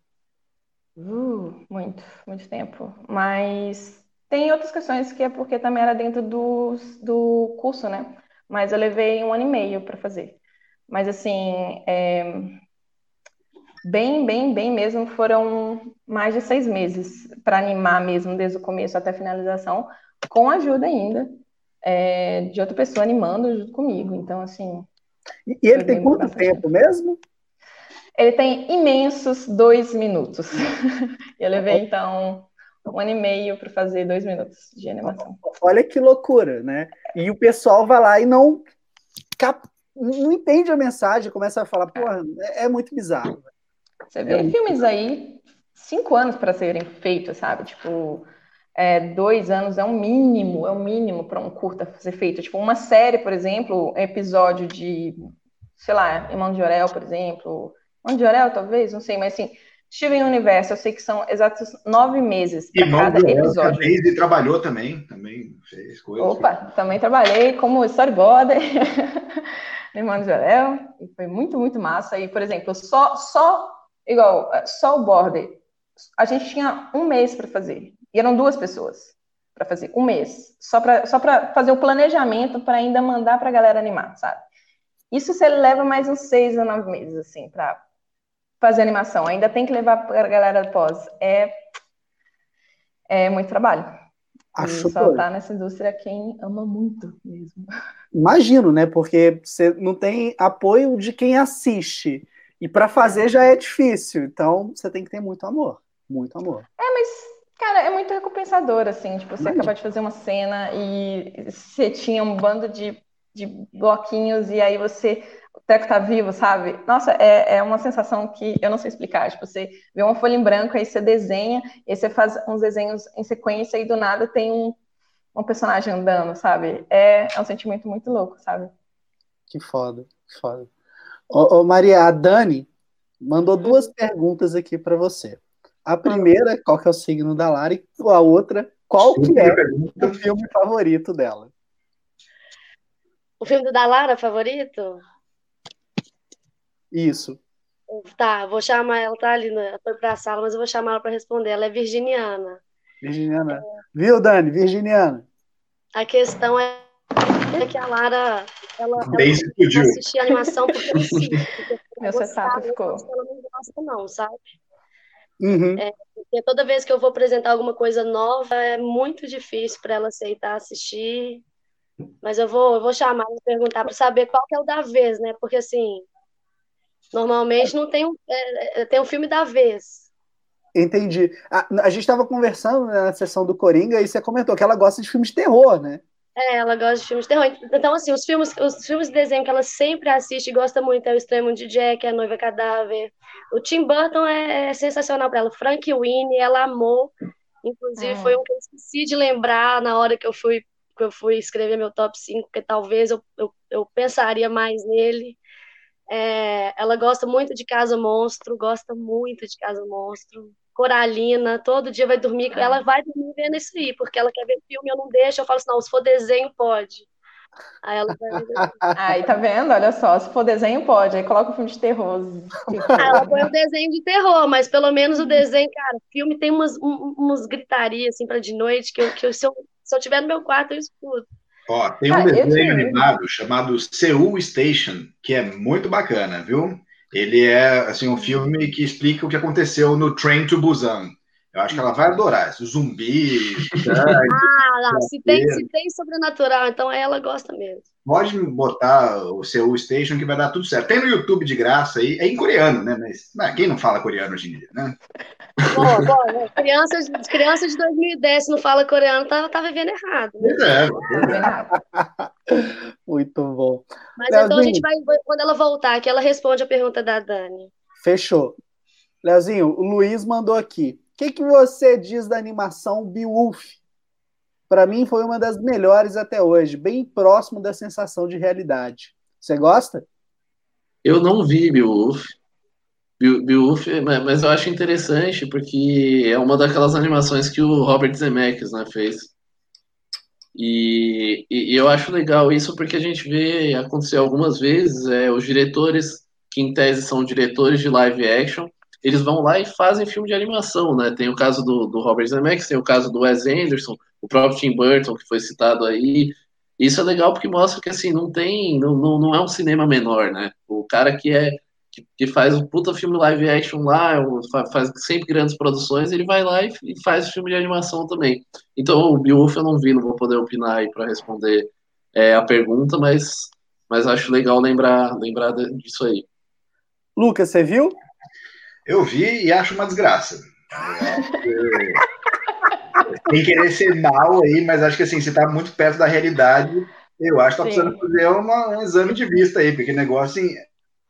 Muito tempo. Mas tem outras questões que é porque também era dentro do curso, né? Mas eu levei 1 ano e meio para fazer. Mas assim, bem mesmo, foram mais de 6 meses para animar mesmo, desde o começo até a finalização, com ajuda ainda de outra pessoa animando junto comigo. Então, assim. E ele tem quanto tempo mesmo? Ele tem imensos 2 minutos. Eu levei, então, 1 ano e meio para fazer 2 minutos de animação. Olha que loucura, né? E o pessoal vai lá e não entende a mensagem, começa a falar, porra, é muito bizarro. Você vê filmes aí, 5 anos para serem feitos, sabe? Tipo, 2 anos é o mínimo para um curta ser feito. Tipo, uma série, por exemplo, episódio de, sei lá, Irmão de Orel, por exemplo. Irmão de Orel, talvez, não sei, mas assim, Steven Universo, eu sei que são exatos 9 meses para cada episódio. A Daisy trabalhou também fez coisas. Opa, também trabalhei como storyboarder no Irmão de Orel, e foi muito massa. E, por exemplo, só o border, a gente tinha 1 mês para fazer. E eram 2 pessoas para fazer, 1 mês. Só para fazer o planejamento para ainda mandar para a galera animar, sabe? Isso você leva mais uns 6 a 9 meses, assim, para fazer animação. Ainda tem que levar para a galera pós. É muito trabalho. Acho e só tá nessa indústria quem ama muito mesmo. Imagino, né? Porque você não tem apoio de quem assiste. E para fazer já é difícil. Então você tem que ter muito amor. Muito amor. Mas, cara, é muito recompensador, assim. Tipo, você acabar de fazer uma cena e você tinha um bando de bloquinhos e aí o treco tá vivo, sabe? Nossa, é uma sensação que eu não sei explicar. Tipo, você vê uma folha em branco, aí você desenha, e aí você faz uns desenhos em sequência e do nada tem um personagem andando, sabe? É um sentimento muito louco, sabe? Que foda, que foda. Ô, Maria, a Dani Mandou 2 perguntas aqui para você. A primeira, qual que é o signo da Lari? A outra, qual que é o filme favorito dela? O filme da Lara favorito? Isso. Tá, vou chamar ela, tá ali, foi pra sala, mas eu vou chamar ela pra responder. Ela é virginiana. Virginiana. Viu, Dani? Virginiana. A questão é que a Lara, ela não assistia animação porque ela sim. Meu setup ficou. Ela não gosta, não, sabe? Uhum. Porque toda vez que eu vou apresentar alguma coisa nova, é muito difícil para ela aceitar assistir. Mas eu vou chamar e perguntar para saber qual que é o da vez, né? Porque assim, normalmente não tem tem um filme da vez. Entendi. A gente estava conversando, né, na sessão do Coringa e você comentou que ela gosta de filmes de terror, né? Ela gosta de filmes de terror. Então, assim, os filmes de desenho que ela sempre assiste e gosta muito é O Estranho Mundo de Jack, A Noiva Cadáver. O Tim Burton é sensacional para ela. O Frank Winnie, ela amou. Inclusive, foi um que eu esqueci de lembrar na hora que eu fui escrever meu top 5, porque talvez eu pensaria mais nele. Ela gosta muito de Casa Monstro, gosta muito de Casa Monstro. Coralina, todo dia vai dormir, ela vai dormir vendo isso aí, porque ela quer ver filme, eu não deixo, eu falo assim, não, se for desenho, pode. Aí ela vai ver. Aí, tá vendo? Olha só, se for desenho, pode. Aí coloca o filme de terror. Ela põe um desenho de terror, mas pelo menos o desenho, cara, o filme tem umas gritarias, assim, pra de noite, que se eu tiver no meu quarto, eu escuto. Ó, tem um desenho animado chamado Seoul Station, que é muito bacana, viu? Ele é assim um filme que explica o que aconteceu no Train to Busan. Eu acho que ela vai adorar. Zumbis. Não, se tem sobrenatural, então ela gosta mesmo. Pode botar o Seoul Station que vai dar tudo certo. Tem no YouTube de graça aí. É em coreano, né? Mas quem não fala coreano hoje em dia, né? Bom, crianças de 2010 se não fala coreano, tá vivendo errado. Né? Muito bom. Mas Leozinho, então a gente vai, quando ela voltar, que ela responde a pergunta da Dani. Fechou. Leozinho, o Luiz mandou aqui. O que você diz da animação Beowulf? Para mim foi uma das melhores até hoje, bem próximo da sensação de realidade. Você gosta? Eu não vi Beowulf. Beowulf, mas eu acho interessante porque é uma daquelas animações que o Robert Zemeckis, né, fez. E eu acho legal isso porque a gente vê acontecer algumas vezes os diretores, que em tese são diretores de live action, eles vão lá e fazem filme de animação, né? Tem o caso do Robert Zemeckis, tem o caso do Wes Anderson, o próprio Tim Burton, que foi citado aí. Isso é legal porque mostra que assim, não é um cinema menor, né? O cara que faz um puta filme live action lá, faz sempre grandes produções, ele vai lá e faz filme de animação também. Então, o Beowulf eu não vi, não vou poder opinar aí para responder a pergunta, mas acho legal lembrar disso aí. Lucas, você viu? Eu vi e acho uma desgraça. Tem querer ser mal aí, mas acho que assim, você tá muito perto da realidade, eu acho que tá precisando fazer um exame de vista aí, porque negócio assim...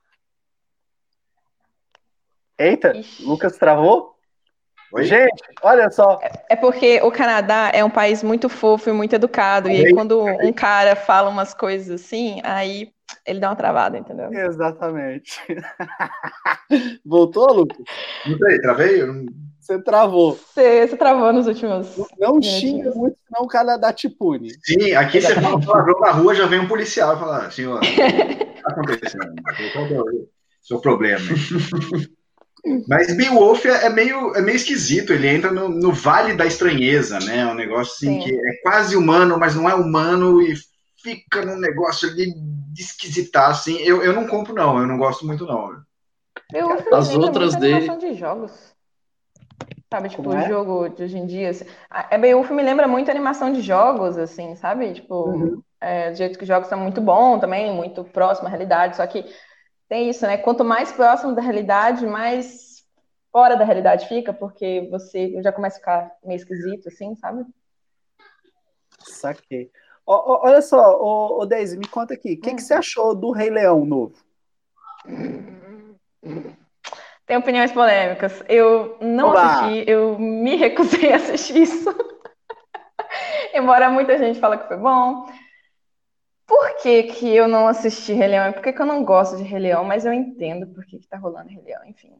Eita, Lucas travou? Oi? Gente, olha só. É porque o Canadá é um país muito fofo e muito educado. E aí, quando um cara fala umas coisas assim, aí ele dá uma travada, entendeu? Exatamente. Voltou, Lucas? Não sei, travei? Você travou. Você travou nos últimos. Não xinga muito, senão o Canadá te pune. Sim, aqui você fala palavrão na rua, já vem um policial e fala, senhor, o que está acontecendo? Qual é o seu problema? Mas Beowulf é meio esquisito, ele entra no vale da estranheza, né? Um negócio assim que é quase humano, mas não é humano e fica num negócio ali de esquisitar, assim. Eu não compro, não, eu não gosto muito, não. As outras dele... de jogos. Sabe, tipo, o jogo de hoje em dia. Assim. Beowulf me lembra muito animação de jogos, assim, sabe? Tipo, do jeito que os jogos são muito bom também, muito próximo à realidade, só que tem isso, né? Quanto mais próximo da realidade, mais fora da realidade fica, porque você já começa a ficar meio esquisito, assim, sabe? Saquei. Olha só, Daisy, me conta aqui. O que você achou do Rei Leão novo? Tem opiniões polêmicas. Eu não assisti, eu me recusei a assistir isso. Embora muita gente fale que foi bom. Por que eu não assisti Rei Leão? Por que eu não gosto de Rei Leão? Mas eu entendo por que tá rolando Rei Leão, enfim.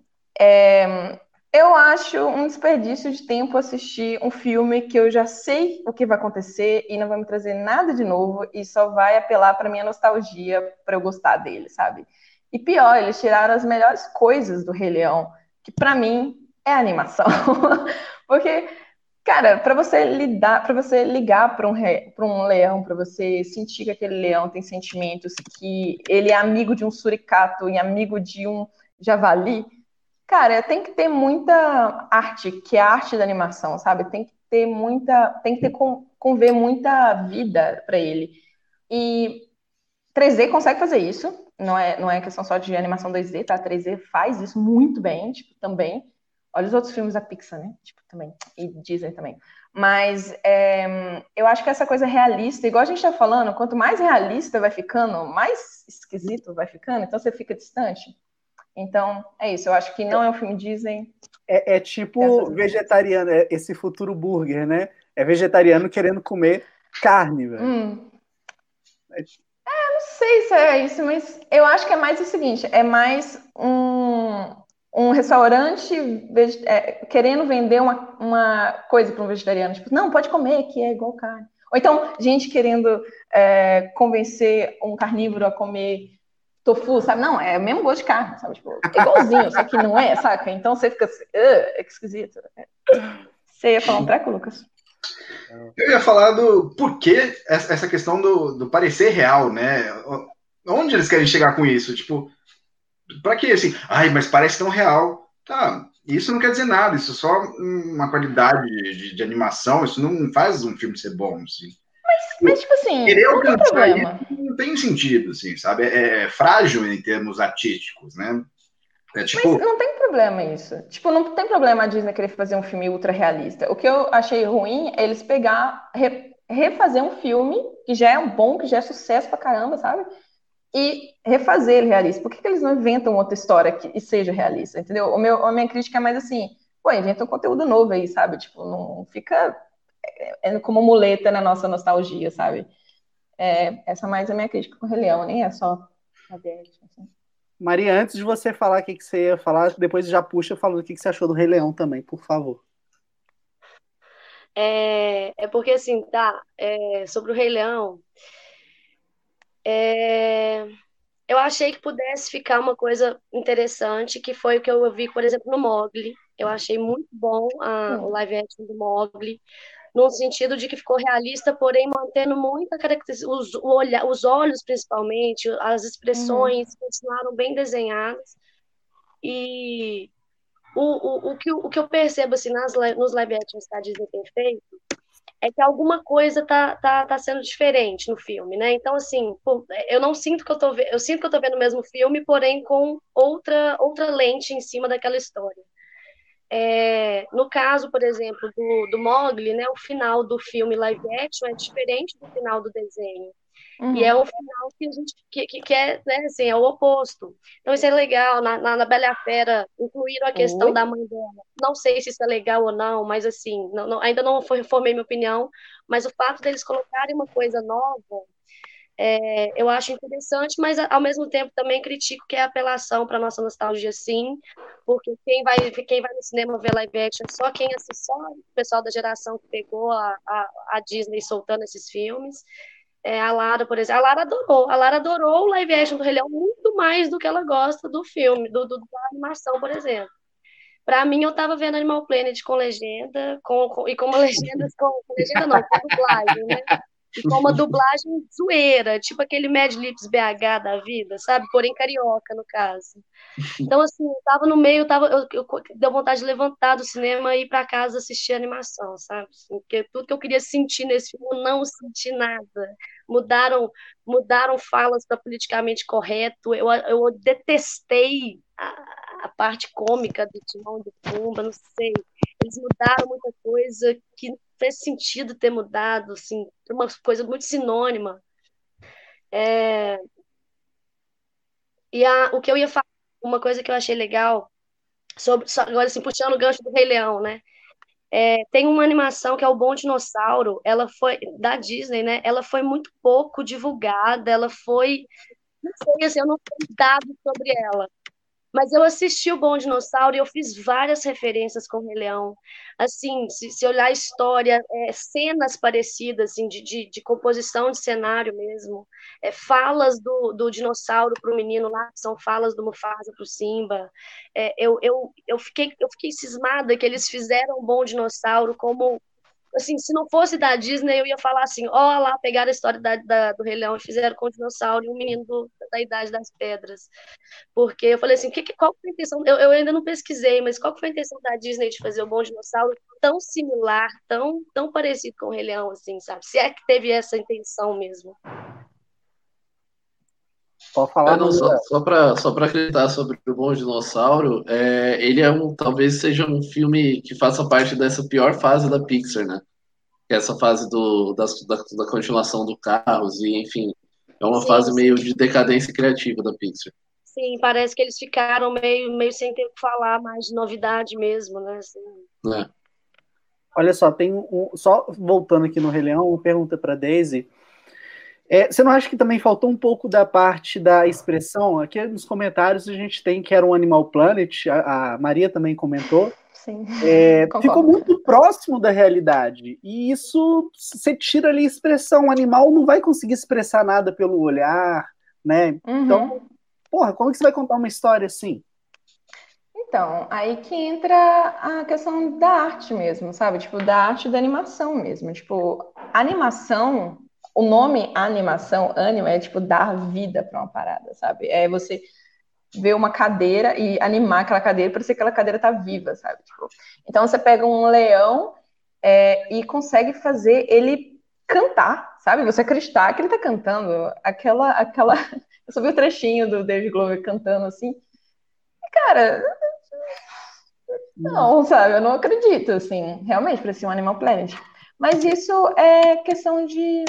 Eu acho um desperdício de tempo assistir um filme que eu já sei o que vai acontecer e não vai me trazer nada de novo e só vai apelar para minha nostalgia para eu gostar dele, sabe? E pior, eles tiraram as melhores coisas do Rei Leão, que para mim é animação. Porque, cara, para você ligar para um leão, para você sentir que aquele leão tem sentimentos, que ele é amigo de um suricato e amigo de um javali, cara, tem que ter muita arte, que é a arte da animação, sabe? Tem que ter conver muita vida para ele. E 3D consegue fazer isso, não é questão só de animação 2D, tá? 3D faz isso muito bem, tipo, também. Olha os outros filmes da Pixar, né? Tipo, também. E Disney também. Mas eu acho que essa coisa realista, igual a gente tá falando, quanto mais realista vai ficando, mais esquisito vai ficando, então você fica distante. Então, é isso. Eu acho que não é um filme Disney. É tipo vegetariano, esse futuro burger, né? É vegetariano querendo comer carne, velho. Não sei se é isso, mas eu acho que é mais o seguinte: é mais um restaurante querendo vender uma coisa para um vegetariano. Tipo, não, pode comer, que é igual carne. Ou então, gente querendo convencer um carnívoro a comer tofu, sabe? Não, é o mesmo gosto de carne, sabe? Tipo, é igualzinho, só que não é, saca? Então você fica assim, é esquisito. Você ia falar um treco, Lucas? Eu ia falar do porquê essa questão do parecer real, né? Onde eles querem chegar com isso? Tipo, pra quê? Assim, ai, mas parece tão real. Tá, isso não quer dizer nada, isso é só uma qualidade de animação, isso não faz um filme ser bom, assim. Mas tipo assim, Querer não tem alcançar problema. isso não tem sentido, assim, sabe? É frágil em termos artísticos, né? Mas não tem problema isso. Tipo, não tem problema a Disney querer fazer um filme ultra realista. O que eu achei ruim é eles refazer um filme que já é bom, que já é sucesso pra caramba, sabe? E refazer ele realista. Por que eles não inventam outra história que seja realista, entendeu? A minha crítica é mais assim, pô, inventa um conteúdo novo aí, sabe? Tipo, não fica como muleta na nossa nostalgia, sabe? Essa mais é a minha crítica com o Rei Leão, nem é só a Beth, assim. Maria, antes de você falar o que você ia falar, depois já puxa falando o que você achou do Rei Leão também, por favor. Porque, assim, sobre o Rei Leão, eu achei que pudesse ficar uma coisa interessante, que foi o que eu vi, por exemplo, no Mowgli. Eu achei muito bom o live action do Mowgli, no sentido de que ficou realista, porém mantendo muita característica, os olhos principalmente, as expressões continuaram bem desenhadas. E o que eu percebo assim, nos live actions que a Disney tem feito é que alguma coisa tá sendo diferente no filme, né? Então, assim, eu não sinto que eu sinto que eu tô vendo o mesmo filme, porém com outra lente em cima daquela história. No caso, por exemplo, do Mowgli, né? O final do filme live action é diferente do final do desenho. E é um final que a gente que é, né, assim, é o oposto. Então isso é legal. Na Bela e a Fera incluíram a questão da mãe dela. Não sei se isso é legal ou não, mas assim, ainda não formei minha opinião. Mas o fato deles colocarem uma coisa nova, eu acho interessante, mas ao mesmo tempo também critico que é apelação para nossa nostalgia, sim, porque quem vai no cinema ver live action é só quem assiste, só o pessoal da geração que pegou a Disney soltando esses filmes. A Lara, por exemplo, a Lara adorou o live action do Rei Leão muito mais do que ela gosta do filme, da animação, por exemplo. Para mim, eu tava vendo Animal Planet com legenda, e com uma legenda, com legenda não, com dublagem, né? E com uma dublagem zoeira, tipo aquele Mad Libs BH da vida, sabe? Porém carioca, no caso. Então, assim, eu tava no meio, eu deu vontade de levantar do cinema e ir para casa assistir a animação, sabe? Assim, porque tudo que eu queria sentir nesse filme, eu não senti nada. Mudaram falas para politicamente correto. Eu detestei a parte cômica do Timão e do Pumba, não sei. Eles mudaram muita coisa que não fez sentido ter mudado, assim, uma coisa muito sinônima. O que eu ia falar, uma coisa que eu achei legal, agora assim, puxando o gancho do Rei Leão, né? Tem uma animação que é o Bom Dinossauro, ela foi da Disney, né? Ela foi muito pouco divulgada, ela foi, não sei, assim, eu não tenho dados sobre ela. Mas eu assisti o Bom Dinossauro e eu fiz várias referências com o Rei Leão. Assim, se olhar a história, cenas parecidas, assim, de composição de cenário mesmo. Falas do dinossauro para o menino lá, que são falas do Mufasa para o Simba. Eu fiquei cismada que eles fizeram o Bom Dinossauro como... Assim, se não fosse da Disney, eu ia falar assim, ó lá, pegaram a história do Rei Leão e fizeram com o dinossauro e o menino da Idade das Pedras. Porque eu falei assim, qual foi a intenção? Eu ainda não pesquisei, mas qual foi a intenção da Disney de fazer o Bom Dinossauro tão similar, tão parecido com o Rei Leão, assim, sabe? Se é que teve essa intenção mesmo. Pode falar, não, só para acreditar sobre o Bom Dinossauro, ele talvez seja um filme que faça parte dessa pior fase da Pixar, né? Que é essa fase da continuação do Carros, e enfim, é uma fase meio de decadência criativa da Pixar. Sim, parece que eles ficaram meio sem ter o que falar mais de novidade mesmo, né? Assim. Olha só, só voltando aqui no Rei Leão, uma pergunta para Daisy. Você não acha que também faltou um pouco da parte da expressão? Aqui nos comentários a gente tem que era um Animal Planet, a Maria também comentou. Sim, ficou muito próximo da realidade. E isso, você tira ali a expressão, o animal não vai conseguir expressar nada pelo olhar, né? Uhum. Então, como é que você vai contar uma história assim? Então, aí que entra a questão da arte mesmo, sabe? Tipo, da arte da animação mesmo. Tipo, animação, o nome animação, anima, é tipo dar vida para uma parada, sabe? É você ver uma cadeira e animar aquela cadeira para ser que aquela cadeira tá viva, sabe? Tipo, então você pega um leão e consegue fazer ele cantar, sabe? Você acreditar que ele tá cantando. Aquela... Eu só vi o trechinho do David Glover cantando assim. E, cara, não, sabe? Eu não acredito, assim. Realmente, parecia um Animal Planet. Mas isso é questão de...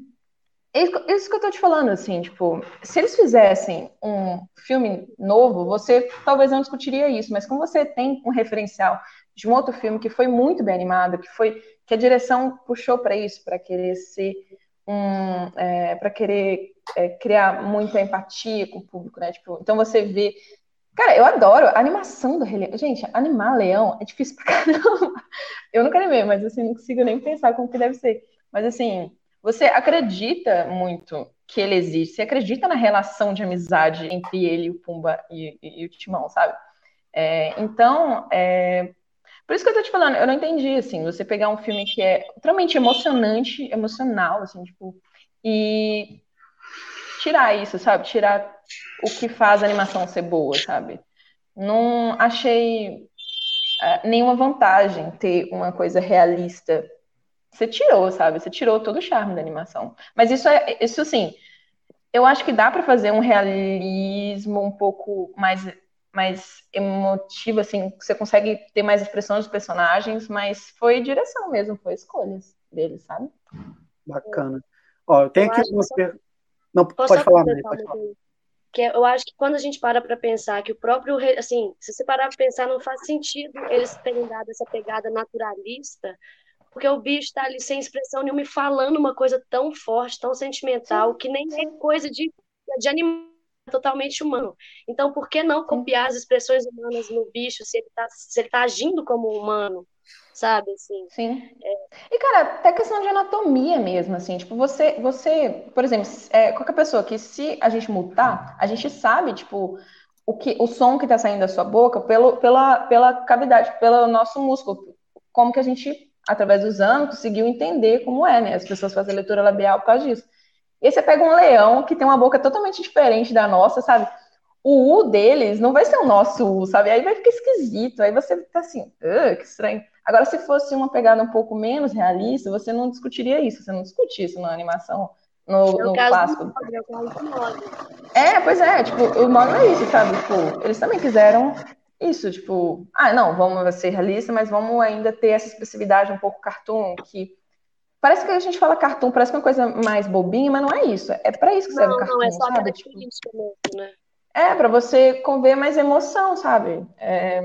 Isso que eu tô te falando, assim, tipo, se eles fizessem um filme novo, você talvez não discutiria isso, mas como você tem um referencial de um outro filme que foi muito bem animado, que a direção puxou para isso, para querer ser para querer criar muita empatia com o público, né? Tipo, então você vê, cara, eu adoro a animação do Rei Leão. Gente, animar leão é difícil pra caramba. Eu não quero ver, mas assim, não consigo nem pensar como que deve ser. Mas assim, você acredita muito que ele existe, você acredita na relação de amizade entre ele, o Pumba e o Timão, sabe? Então, por isso que eu tô te falando, eu não entendi, assim, você pegar um filme que é totalmente emocionante, emocional, assim, tipo, e tirar isso, sabe? Tirar o que faz a animação ser boa, sabe? Não achei nenhuma vantagem ter uma coisa realista. Você tirou, sabe? Você tirou todo o charme da animação. Mas isso assim, eu acho que dá para fazer um realismo um pouco mais emotivo, assim, você consegue ter mais expressões dos personagens, mas foi direção mesmo, foi escolhas deles, sabe? Bacana. Ó, eu tenho aqui uma pergunta. Não, pode falar, Maria, pode falar. Eu acho que quando a gente para pensar que o próprio, assim, se você parar para pensar, não faz sentido eles terem dado essa pegada naturalista, porque o bicho está ali sem expressão nenhuma e falando uma coisa tão forte, tão sentimental, que nem é coisa de animal, totalmente humano. Então, por que não copiar as expressões humanas no bicho se ele tá agindo como humano? Sabe, assim? Sim. E, cara, até questão de anatomia mesmo, assim, tipo, você por exemplo, qualquer pessoa que se a gente mutar, a gente sabe, tipo, o som que tá saindo da sua boca pela cavidade, pelo nosso músculo, como que a gente, através dos anos, conseguiu entender como né? As pessoas fazem leitura labial por causa disso. E aí você pega um leão que tem uma boca totalmente diferente da nossa, sabe? O U deles não vai ser o nosso U, sabe? Aí vai ficar esquisito, aí você tá assim, que estranho. Agora, se fosse uma pegada um pouco menos realista, você não discutiria isso, você não discute isso na animação, no clássico. Pois é, tipo, o mal é isso, sabe? Tipo, eles também quiseram isso, tipo, não, vamos ser realistas, mas vamos ainda ter essa expressividade um pouco cartoon, que parece que a gente fala cartoon, parece que é uma coisa mais bobinha, mas não é isso. É pra isso que serve o cartoon, não, é só sabe? Tipo, mesmo, né? pra você conver mais emoção, sabe?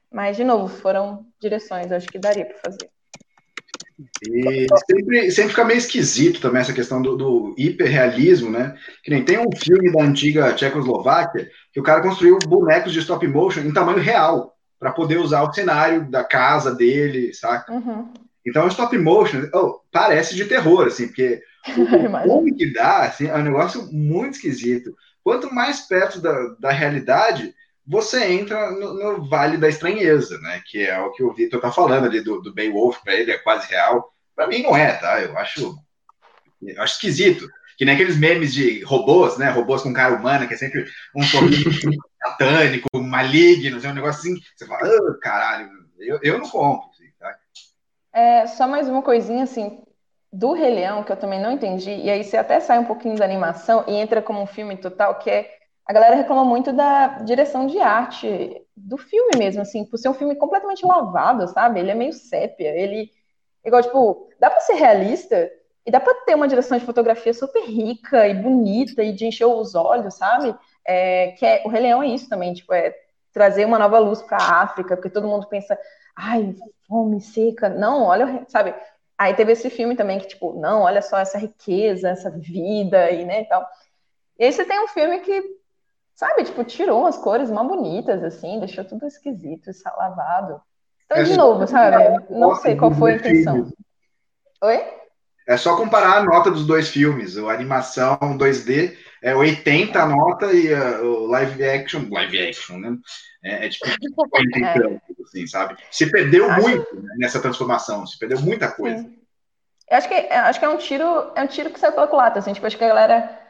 Mas, de novo, foram direções, acho que daria para fazer. E sempre fica meio esquisito também essa questão do hiperrealismo, né? Que nem tem um filme da antiga Tchecoslováquia que o cara construiu bonecos de stop motion em tamanho real para poder usar o cenário da casa dele, saca? Uhum. Então, o stop motion parece de terror, assim, porque o nome que dá assim, é um negócio muito esquisito. Quanto mais perto da realidade, você entra no Vale da Estranheza, né? Que é o que o Victor tá falando ali do Beowulf, para ele é quase real. Para mim não é, tá? Eu acho esquisito. Que nem aqueles memes de robôs, né? Robôs com cara humana, que é sempre um sorriso satânico, maligno, um negócio assim. Você fala, caralho, eu não compro. Assim, tá? Só mais uma coisinha, assim, do Rei Leão, que eu também não entendi, e aí você até sai um pouquinho da animação e entra como um filme total, que é a galera reclama muito da direção de arte do filme mesmo, assim, por ser um filme completamente lavado, sabe? Ele é meio sépia, igual, tipo, dá pra ser realista e dá pra ter uma direção de fotografia super rica e bonita e de encher os olhos, sabe? O Rei Leão é isso também, tipo, trazer uma nova luz pra África, porque todo mundo pensa, ai, fome, seca, não, olha, sabe? Aí teve esse filme também que, tipo, não, olha só essa riqueza, essa vida e, né, e tal. E aí você tem um filme que, sabe, tipo, tirou umas cores mais bonitas, assim, deixou tudo esquisito, lavado. Então, de novo, sabe, não sei qual foi a intenção. Oi? É só comparar a nota dos dois filmes. A animação 2D é 80 a nota e o live action, né? É tipo 50 e tanto, assim, sabe? Se perdeu muito, né, nessa transformação, se perdeu muita coisa. Sim. Eu acho que é um tiro que saiu pela culatra, assim, tipo, acho que a galera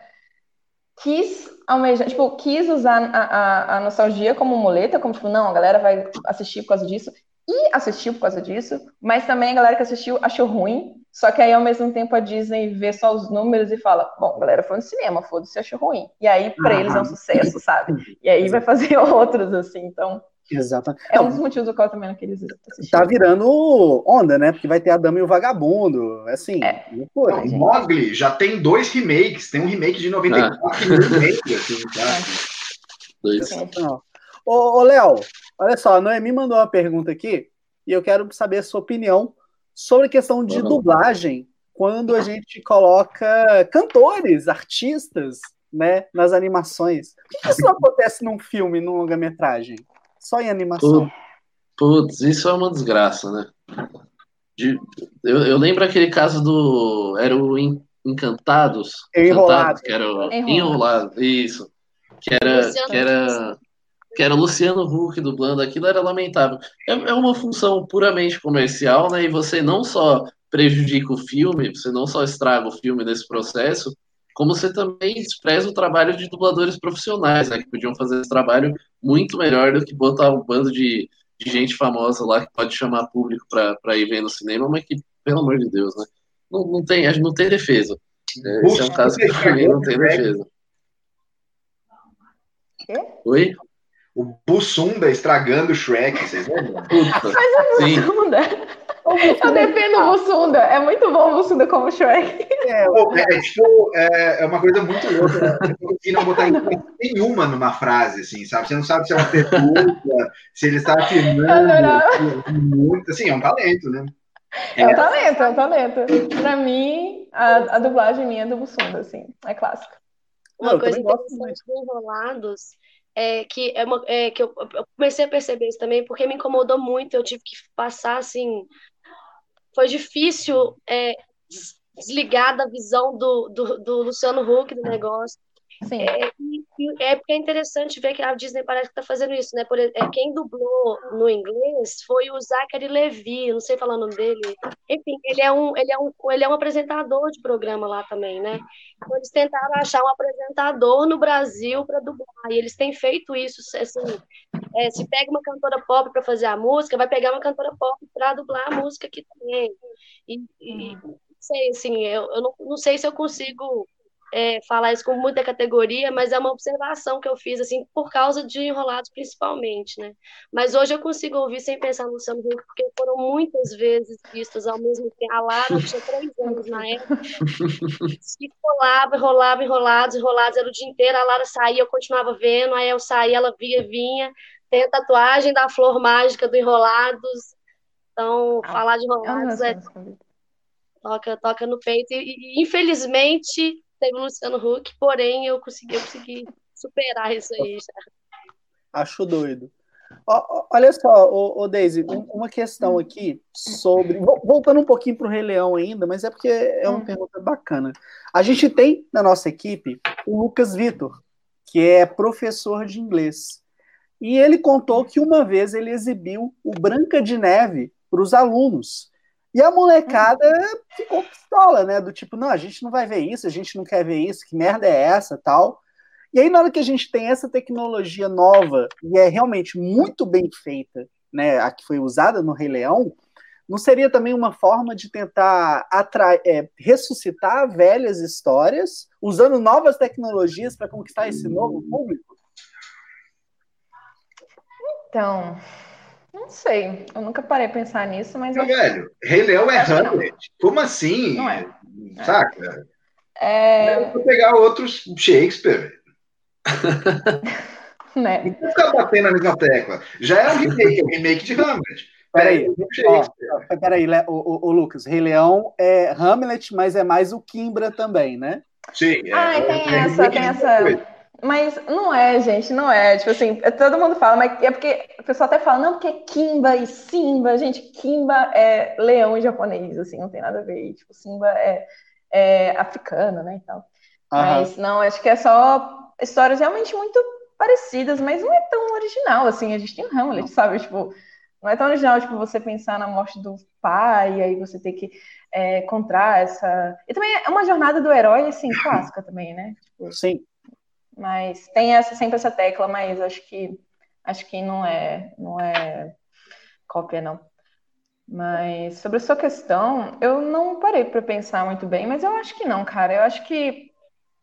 quis usar a nostalgia como muleta, como tipo, não, a galera vai assistir por causa disso, e assistiu por causa disso, mas também a galera que assistiu achou ruim, só que aí ao mesmo tempo a Disney vê só os números e fala, bom, a galera foi no cinema, foda-se, achou ruim. E aí pra eles é um sucesso, sabe? E aí vai fazer outros, assim, então... Exatamente. É um dos motivos do qual eu também não queria assistir. Tá virando onda, né? Porque vai ter a Dama e o Vagabundo. Assim, loucura. Não, Mowgli já tem 2 remakes. Tem um remake de 94 e um remake. Assim, tá? Ô, Léo, olha só, a Noemi mandou uma pergunta aqui e eu quero saber a sua opinião sobre a questão de dublagem quando a gente coloca cantores, artistas, né, nas animações. Por que isso não acontece num filme, num longa-metragem? Só em animação. Putz, isso é uma desgraça, né? Eu lembro aquele caso era o Encantados. Enrolado. Que era o Enrolado, isso. Que era o Luciano Huck dublando aquilo, era lamentável. É uma função puramente comercial, né? E você não só prejudica o filme, você não só estraga o filme nesse processo, como você também despreza o trabalho de dubladores profissionais, né? Que podiam fazer esse trabalho muito melhor do que botar um bando de gente famosa lá que pode chamar público para ir ver no cinema, mas que, pelo amor de Deus, né? Não tem defesa. Esse é um caso que pra mim não tem defesa. Oi? O Bussunda estragando o Shrek, vocês lembram? Mas o Bussunda... Eu defendo o Bussunda. É muito bom o Bussunda como Shrek. É uma coisa muito louca. Você consegue não botar nenhuma numa frase, assim, sabe? Você não sabe se é uma pergunta, se ele está afirmando. Muito, assim, é um talento, né? É um talento. Pra mim, a dublagem minha é do Bussunda, assim. É clássica. Uma coisa interessante dos Enrolados que eu comecei a perceber isso também, porque me incomodou muito, eu tive que passar, assim, foi difícil desligar da visão do Luciano Huck do negócio. Sim. Porque é interessante ver que a Disney parece que está fazendo isso, né? Quem dublou no inglês foi o Zachary Levi, não sei falar o nome dele. Enfim, ele é um apresentador de programa lá também, né? Então, eles tentaram achar um apresentador no Brasil para dublar, e eles têm feito isso, assim, se pega uma cantora pop para fazer a música, vai pegar uma cantora pop para dublar a música aqui também. Não sei, assim, eu não sei se eu consigo falar isso com muita categoria, mas é uma observação que eu fiz, assim, por causa de Enrolados, principalmente, né? Mas hoje eu consigo ouvir sem pensar no Luciano Huck, porque foram muitas vezes vistas ao mesmo tempo. A Lara tinha 3 anos na época, se enrolava, enrolados, era o dia inteiro, a Lara saía, eu continuava vendo, aí eu saía, ela vinha, Tem a tatuagem da flor mágica do Enrolados. Então, falar de Enrolados toca no peito. E infelizmente, teve o Luciano Huck, porém, eu consegui superar isso aí já. Acho doido. Olha só, Daisy, uma questão aqui sobre... Voltando um pouquinho para o Rei Leão ainda, mas é porque é uma pergunta bacana. A gente tem na nossa equipe o Lucas Vitor, que é professor de inglês. E ele contou que uma vez ele exibiu o Branca de Neve para os alunos. E a molecada ficou pistola, né? Do tipo, não, a gente não vai ver isso, a gente não quer ver isso, que merda é essa, tal. E aí, na hora que a gente tem essa tecnologia nova, e é realmente muito bem feita, né, a que foi usada no Rei Leão, não seria também uma forma de tentar ressuscitar velhas histórias, usando novas tecnologias para conquistar esse novo público? Então, não sei. Eu nunca parei a pensar nisso, mas... Não, velho, Rei Leão é Hamlet. Como assim? Não é. Saca? Vou pegar outros Shakespeare. Né? Não vou ficar batendo na mesma tecla. Já é um remake de Hamlet. Peraí, o Lucas, Rei Leão é Hamlet, mas é mais o Kimbra também, né? Sim. Tem essa. Mas não é, gente, não é. Tipo assim, todo mundo fala, mas é porque o pessoal até fala, não, porque é Kimba e Simba. Gente, Kimba é leão em japonês, assim, não tem nada a ver. Tipo, Simba é africano, né, e tal. Mas não, acho que é só histórias realmente muito parecidas, mas não é tão original, assim. A gente tem o Hamlet, sabe? Tipo, não é tão original, tipo, você pensar na morte do pai, e aí você ter que encontrar essa... E também é uma jornada do herói, assim, clássica também, né? Tipo, sim. Mas tem sempre essa tecla, mas acho que não é cópia, não. Mas sobre a sua questão, eu não parei para pensar muito bem, mas eu acho que não, cara. Eu acho que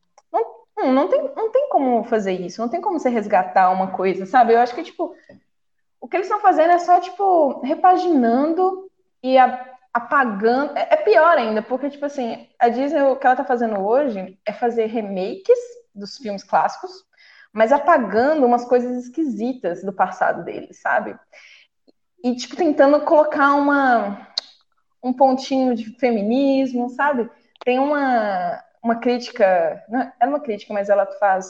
não tem como fazer isso, não tem como você resgatar uma coisa, sabe? Eu acho que, tipo, o que eles estão fazendo é só, tipo, repaginando e apagando. É pior ainda, porque, tipo assim, a Disney, o que ela tá fazendo hoje é fazer remakes dos filmes clássicos, mas apagando umas coisas esquisitas do passado deles, sabe? E, tipo, tentando colocar um pontinho de feminismo, sabe? Tem uma crítica, não é uma crítica, mas ela faz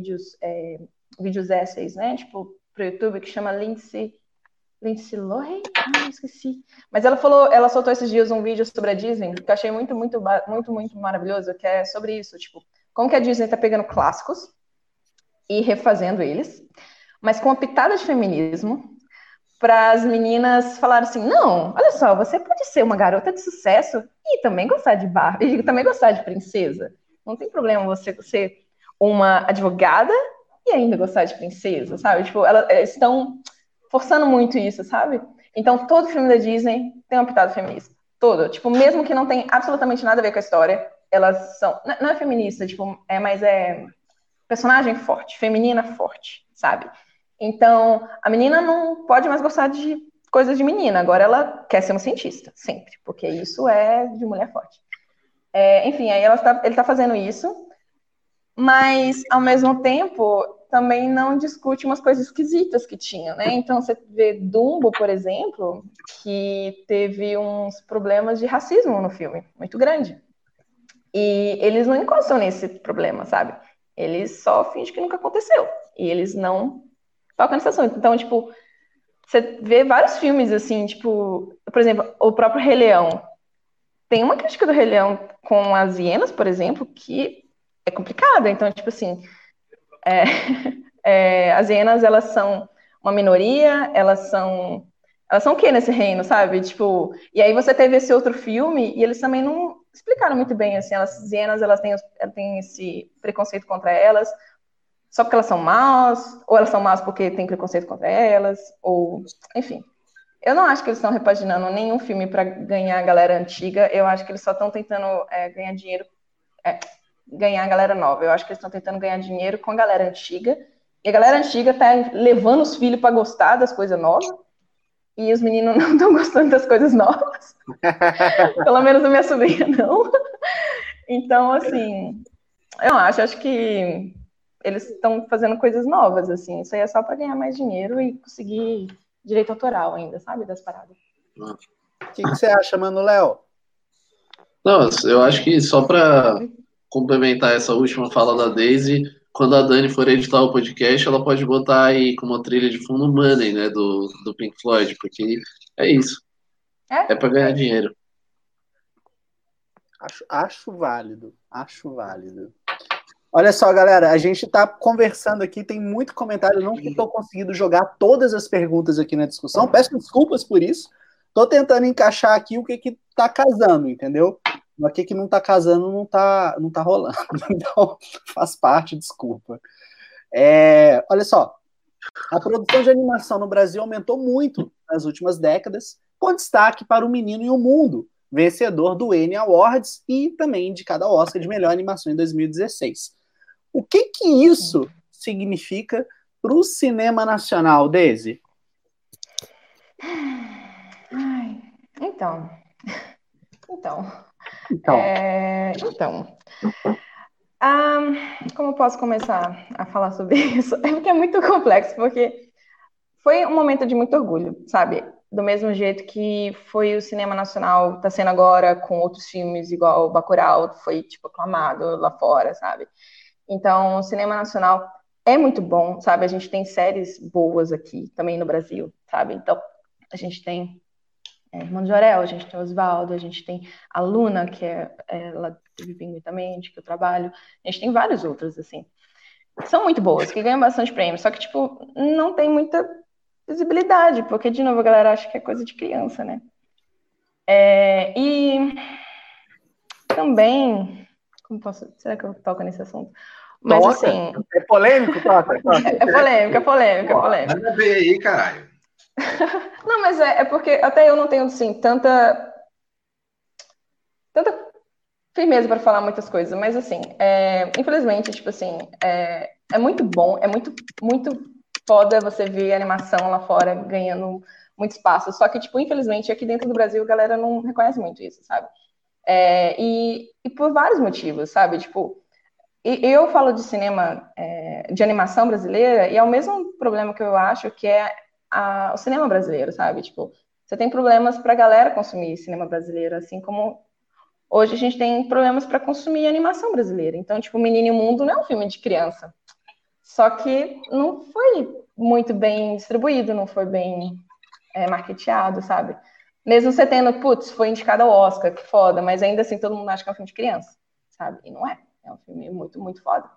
vídeos essays, né? Tipo, pro YouTube, que chama Lindsay Lohan? Esqueci. Mas ela soltou esses dias um vídeo sobre a Disney, que eu achei muito, muito, muito, muito maravilhoso, que é sobre isso, tipo, como que a Disney tá pegando clássicos e refazendo eles, mas com uma pitada de feminismo, para as meninas falarem assim, não, olha só, você pode ser uma garota de sucesso e também gostar de Barbie, e também gostar de princesa. Não tem problema você ser uma advogada e ainda gostar de princesa, sabe? Tipo, elas estão forçando muito isso, sabe? Então, todo filme da Disney tem uma pitada feminista. Todo. Tipo, mesmo que não tenha absolutamente nada a ver com a história, elas são... Não é feminista, tipo, mas é personagem forte, feminina forte, sabe? Então, a menina não pode mais gostar de coisas de menina. Agora ela quer ser uma cientista, sempre. Porque isso é de mulher forte. Enfim, aí ele tá fazendo isso. Mas, ao mesmo tempo, também não discute umas coisas esquisitas que tinha, né? Então, você vê Dumbo, por exemplo, que teve uns problemas de racismo no filme, muito grande. E eles não encostam nesse problema, sabe? Eles só fingem que nunca aconteceu. E eles não tocam nesse assunto. Então, tipo, você vê vários filmes, assim, tipo... Por exemplo, o próprio Rei Leão. Tem uma crítica do Rei Leão com as hienas, por exemplo, que é complicada. Então, tipo assim... as hienas, elas são uma minoria, elas são o quê nesse reino, sabe? Tipo, e aí você teve esse outro filme e eles também não explicaram muito bem, assim, as hienas, elas têm esse preconceito contra elas só porque elas são más, ou elas são más porque tem preconceito contra elas, ou, enfim. Eu não acho que eles estão repaginando nenhum filme para ganhar a galera antiga, eu acho que eles só estão tentando ganhar dinheiro, ganhar a galera nova. Eu acho que eles estão tentando ganhar dinheiro com a galera antiga, e a galera antiga tá levando os filhos para gostar das coisas novas, e os meninos não estão gostando das coisas novas. Pelo menos a minha sobrinha não. Então, assim, eu acho que eles estão fazendo coisas novas, assim. Isso aí é só para ganhar mais dinheiro e conseguir direito autoral ainda, sabe? Das paradas. O que você acha, Mano Léo? Não, eu acho que só para complementar essa última fala da Daisy, quando a Dani for editar o podcast, ela pode botar aí como trilha de fundo Money, né, do Pink Floyd, porque é isso. É para ganhar dinheiro. Acho válido. Olha só, galera, a gente está conversando aqui, tem muito comentário, não estou conseguindo jogar todas as perguntas aqui na discussão, peço desculpas por isso, estou tentando encaixar aqui o que está casando, entendeu? O que não está casando não tá rolando, então faz parte, desculpa. Olha só, a produção de animação no Brasil aumentou muito nas últimas décadas, com destaque para O Menino e o Mundo, vencedor do Annie Awards e também indicado ao Oscar de melhor animação em 2016. O que isso significa para o cinema nacional, Daisy? Então. Como eu posso começar a falar sobre isso? É porque é muito complexo, porque foi um momento de muito orgulho, sabe? Do mesmo jeito que foi o cinema nacional, tá sendo agora com outros filmes, igual o Bacurau, foi, tipo, aclamado lá fora, sabe? Então, o cinema nacional é muito bom, sabe? A gente tem séries boas aqui, também no Brasil, sabe? Então, a gente tem Irmão de Jorel, a gente tem Oswaldo, a gente tem a Luna, que ela teve Pinguim também, que eu trabalho. A gente tem vários outros, assim. São muito boas, que ganham bastante prêmio, só que, tipo, não tem muita visibilidade, porque, de novo, a galera acha que é coisa de criança, né? E também... Será que eu toco nesse assunto? Mas, toca? Assim... É polêmico, toca? É polêmica. Manda ver aí, caralho. Não, mas é porque até eu não tenho, assim, tanta firmeza para falar muitas coisas, mas, assim, infelizmente, tipo assim, é muito bom, é muito, muito foda você ver a animação lá fora ganhando muito espaço, só que, tipo, infelizmente, aqui dentro do Brasil a galera não reconhece muito isso, sabe? E por vários motivos, sabe? Tipo, eu falo de cinema, de animação brasileira, e é o mesmo problema que eu acho que é o cinema brasileiro, sabe? Tipo, você tem problemas pra galera consumir cinema brasileiro, assim como hoje a gente tem problemas para consumir animação brasileira. Então, tipo, Menino e o Mundo não é um filme de criança. Só que não foi muito bem distribuído, não foi bem marketeado, sabe? Mesmo você tendo, foi indicado ao Oscar, que foda, mas ainda assim todo mundo acha que é um filme de criança, sabe? E não é. É um filme muito, muito foda.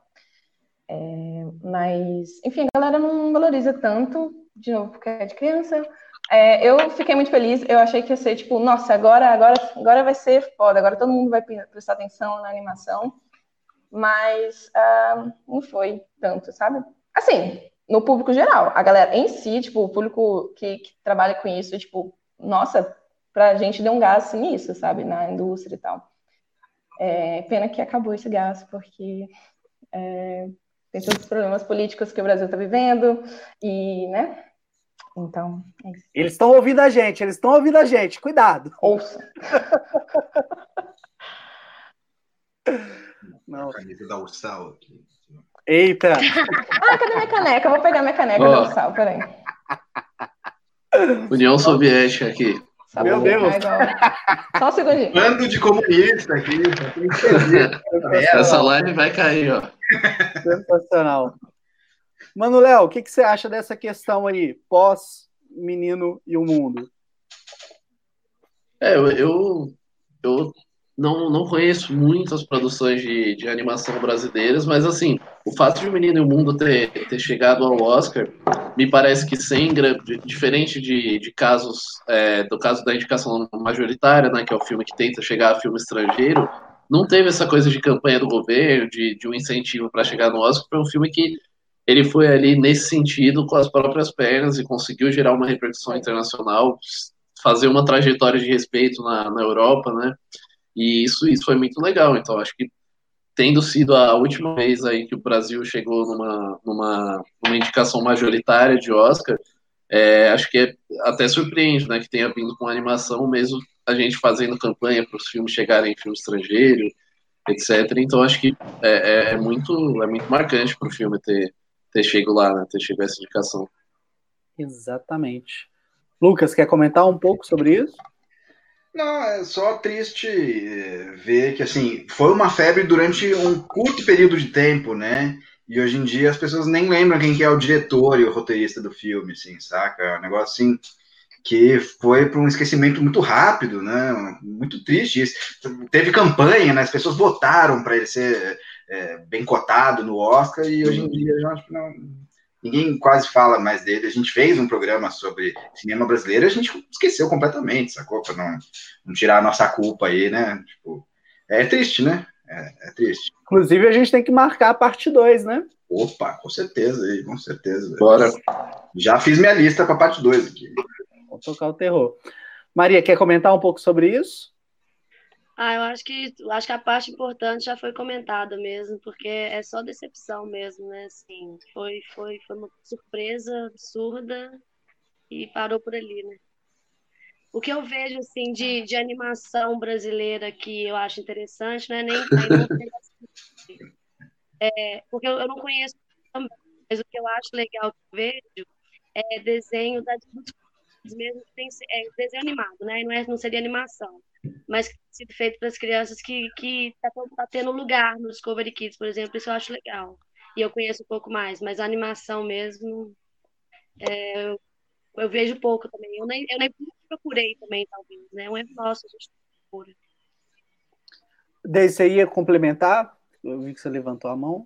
Mas, enfim, a galera não valoriza tanto, de novo, porque é de criança. Eu fiquei muito feliz, eu achei que ia ser, tipo, nossa, agora vai ser foda, agora todo mundo vai prestar atenção na animação, mas não foi tanto, sabe? Assim, no público geral, a galera em si, tipo, o público que trabalha com isso, tipo, nossa, pra gente deu um gás nisso, sabe, na indústria e tal. Pena que acabou esse gás, porque tem todos os problemas políticos que o Brasil tá vivendo, e, né? Então, é isso. Eles estão ouvindo a gente, cuidado. Ouça. Não. A camisa da Ursal aqui. Eita! Cadê minha caneca? Eu vou pegar minha caneca da Ursal, peraí. União Soviética aqui. Meu Deus! Só um segundinho. Bando de comunista aqui. Essa live vai cair, ó. Sensacional. Mano, Léo, o que você acha dessa questão aí, pós Menino e o Mundo? Eu não conheço muitas produções de animação brasileiras, mas, assim, o fato de O Menino e o Mundo ter chegado ao Oscar, me parece que diferente de casos, do caso da indicação majoritária, né, que é o filme que tenta chegar a filme estrangeiro, não teve essa coisa de campanha do governo, de um incentivo para chegar no Oscar. Foi um filme que ele foi ali nesse sentido com as próprias pernas e conseguiu gerar uma repercussão internacional, fazer uma trajetória de respeito na Europa, né? E isso foi muito legal. Então, acho que tendo sido a última vez aí que o Brasil chegou numa indicação majoritária de Oscar, acho que até surpreende, né, que tenha vindo com animação, mesmo a gente fazendo campanha para os filmes chegarem em filme estrangeiro. etc. Então acho que é muito marcante para o filme ter chego lá, né? Ter chegado a essa indicação. Exatamente. Lucas, quer comentar um pouco sobre isso? Não, é só triste ver que, assim, foi uma febre durante um curto período de tempo, né? E hoje em dia as pessoas nem lembram quem que é o diretor e o roteirista do filme, assim, saca? É um negócio, assim, que foi para um esquecimento muito rápido, né? Muito triste isso. Teve campanha, né? As pessoas votaram para ele ser bem cotado no Oscar e hoje em dia eu acho que não... Ninguém quase fala mais dele. A gente fez um programa sobre cinema brasileiro, a gente esqueceu completamente, sacou? Para não tirar a nossa culpa aí, né? Tipo, é triste, né? É triste. Inclusive, a gente tem que marcar a parte 2, né? Opa, com certeza, aí, com certeza. Bora. Já fiz minha lista para parte 2 aqui. Vou tocar o terror. Maria, quer comentar um pouco sobre isso? Eu acho que a parte importante já foi comentada mesmo, porque é só decepção mesmo, né? Assim, foi uma surpresa absurda e parou por ali, né? O que eu vejo assim de animação brasileira que eu acho interessante, né? Porque eu não conheço também, mas o que eu acho legal que eu vejo é desenho da mesmo que tem desenho animado, né? Não seria animação, mas que tem sido feito para as crianças que tá tendo lugar no Discovery Kids, por exemplo, isso eu acho legal. E eu conheço um pouco mais, mas a animação mesmo, eu vejo pouco também. Eu nem procurei também, talvez, né? É um erro nosso, a gente procura. Daí você ia complementar? Eu vi que você levantou a mão.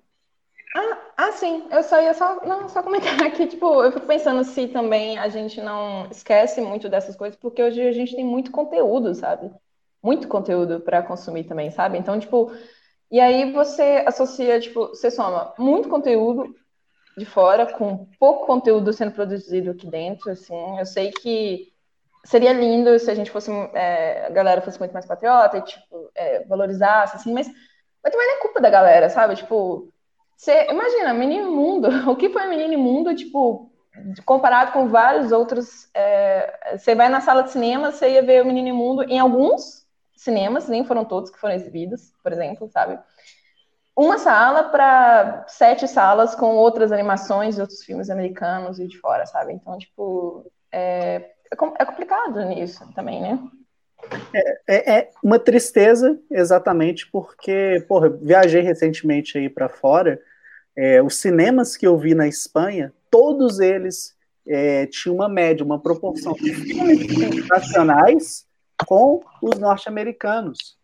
Sim. Eu só ia só comentar aqui, tipo, eu fico pensando se também a gente não esquece muito dessas coisas, porque hoje a gente tem muito conteúdo, sabe? Muito conteúdo para consumir também, sabe? Então, tipo, e aí você associa, tipo, você soma muito conteúdo de fora com pouco conteúdo sendo produzido aqui dentro, assim. Eu sei que seria lindo se a gente fosse, a galera fosse muito mais patriota e, tipo, valorizasse, assim, mas também não é culpa da galera, sabe? Tipo, você imagina, Menino Mundo, o que foi Menino Mundo, tipo, comparado com vários outros, você vai na sala de cinema, você ia ver o Menino Mundo em alguns cinemas, nem foram todos que foram exibidos, por exemplo, sabe? Uma sala para 7 salas com outras animações e outros filmes americanos e de fora, sabe? Então, tipo, é complicado nisso também, né? É uma tristeza, exatamente, porque, porra, eu viajei recentemente aí para fora, os cinemas que eu vi na Espanha, todos eles tinham uma média, uma proporção de filmes nacionais com os norte-americanos.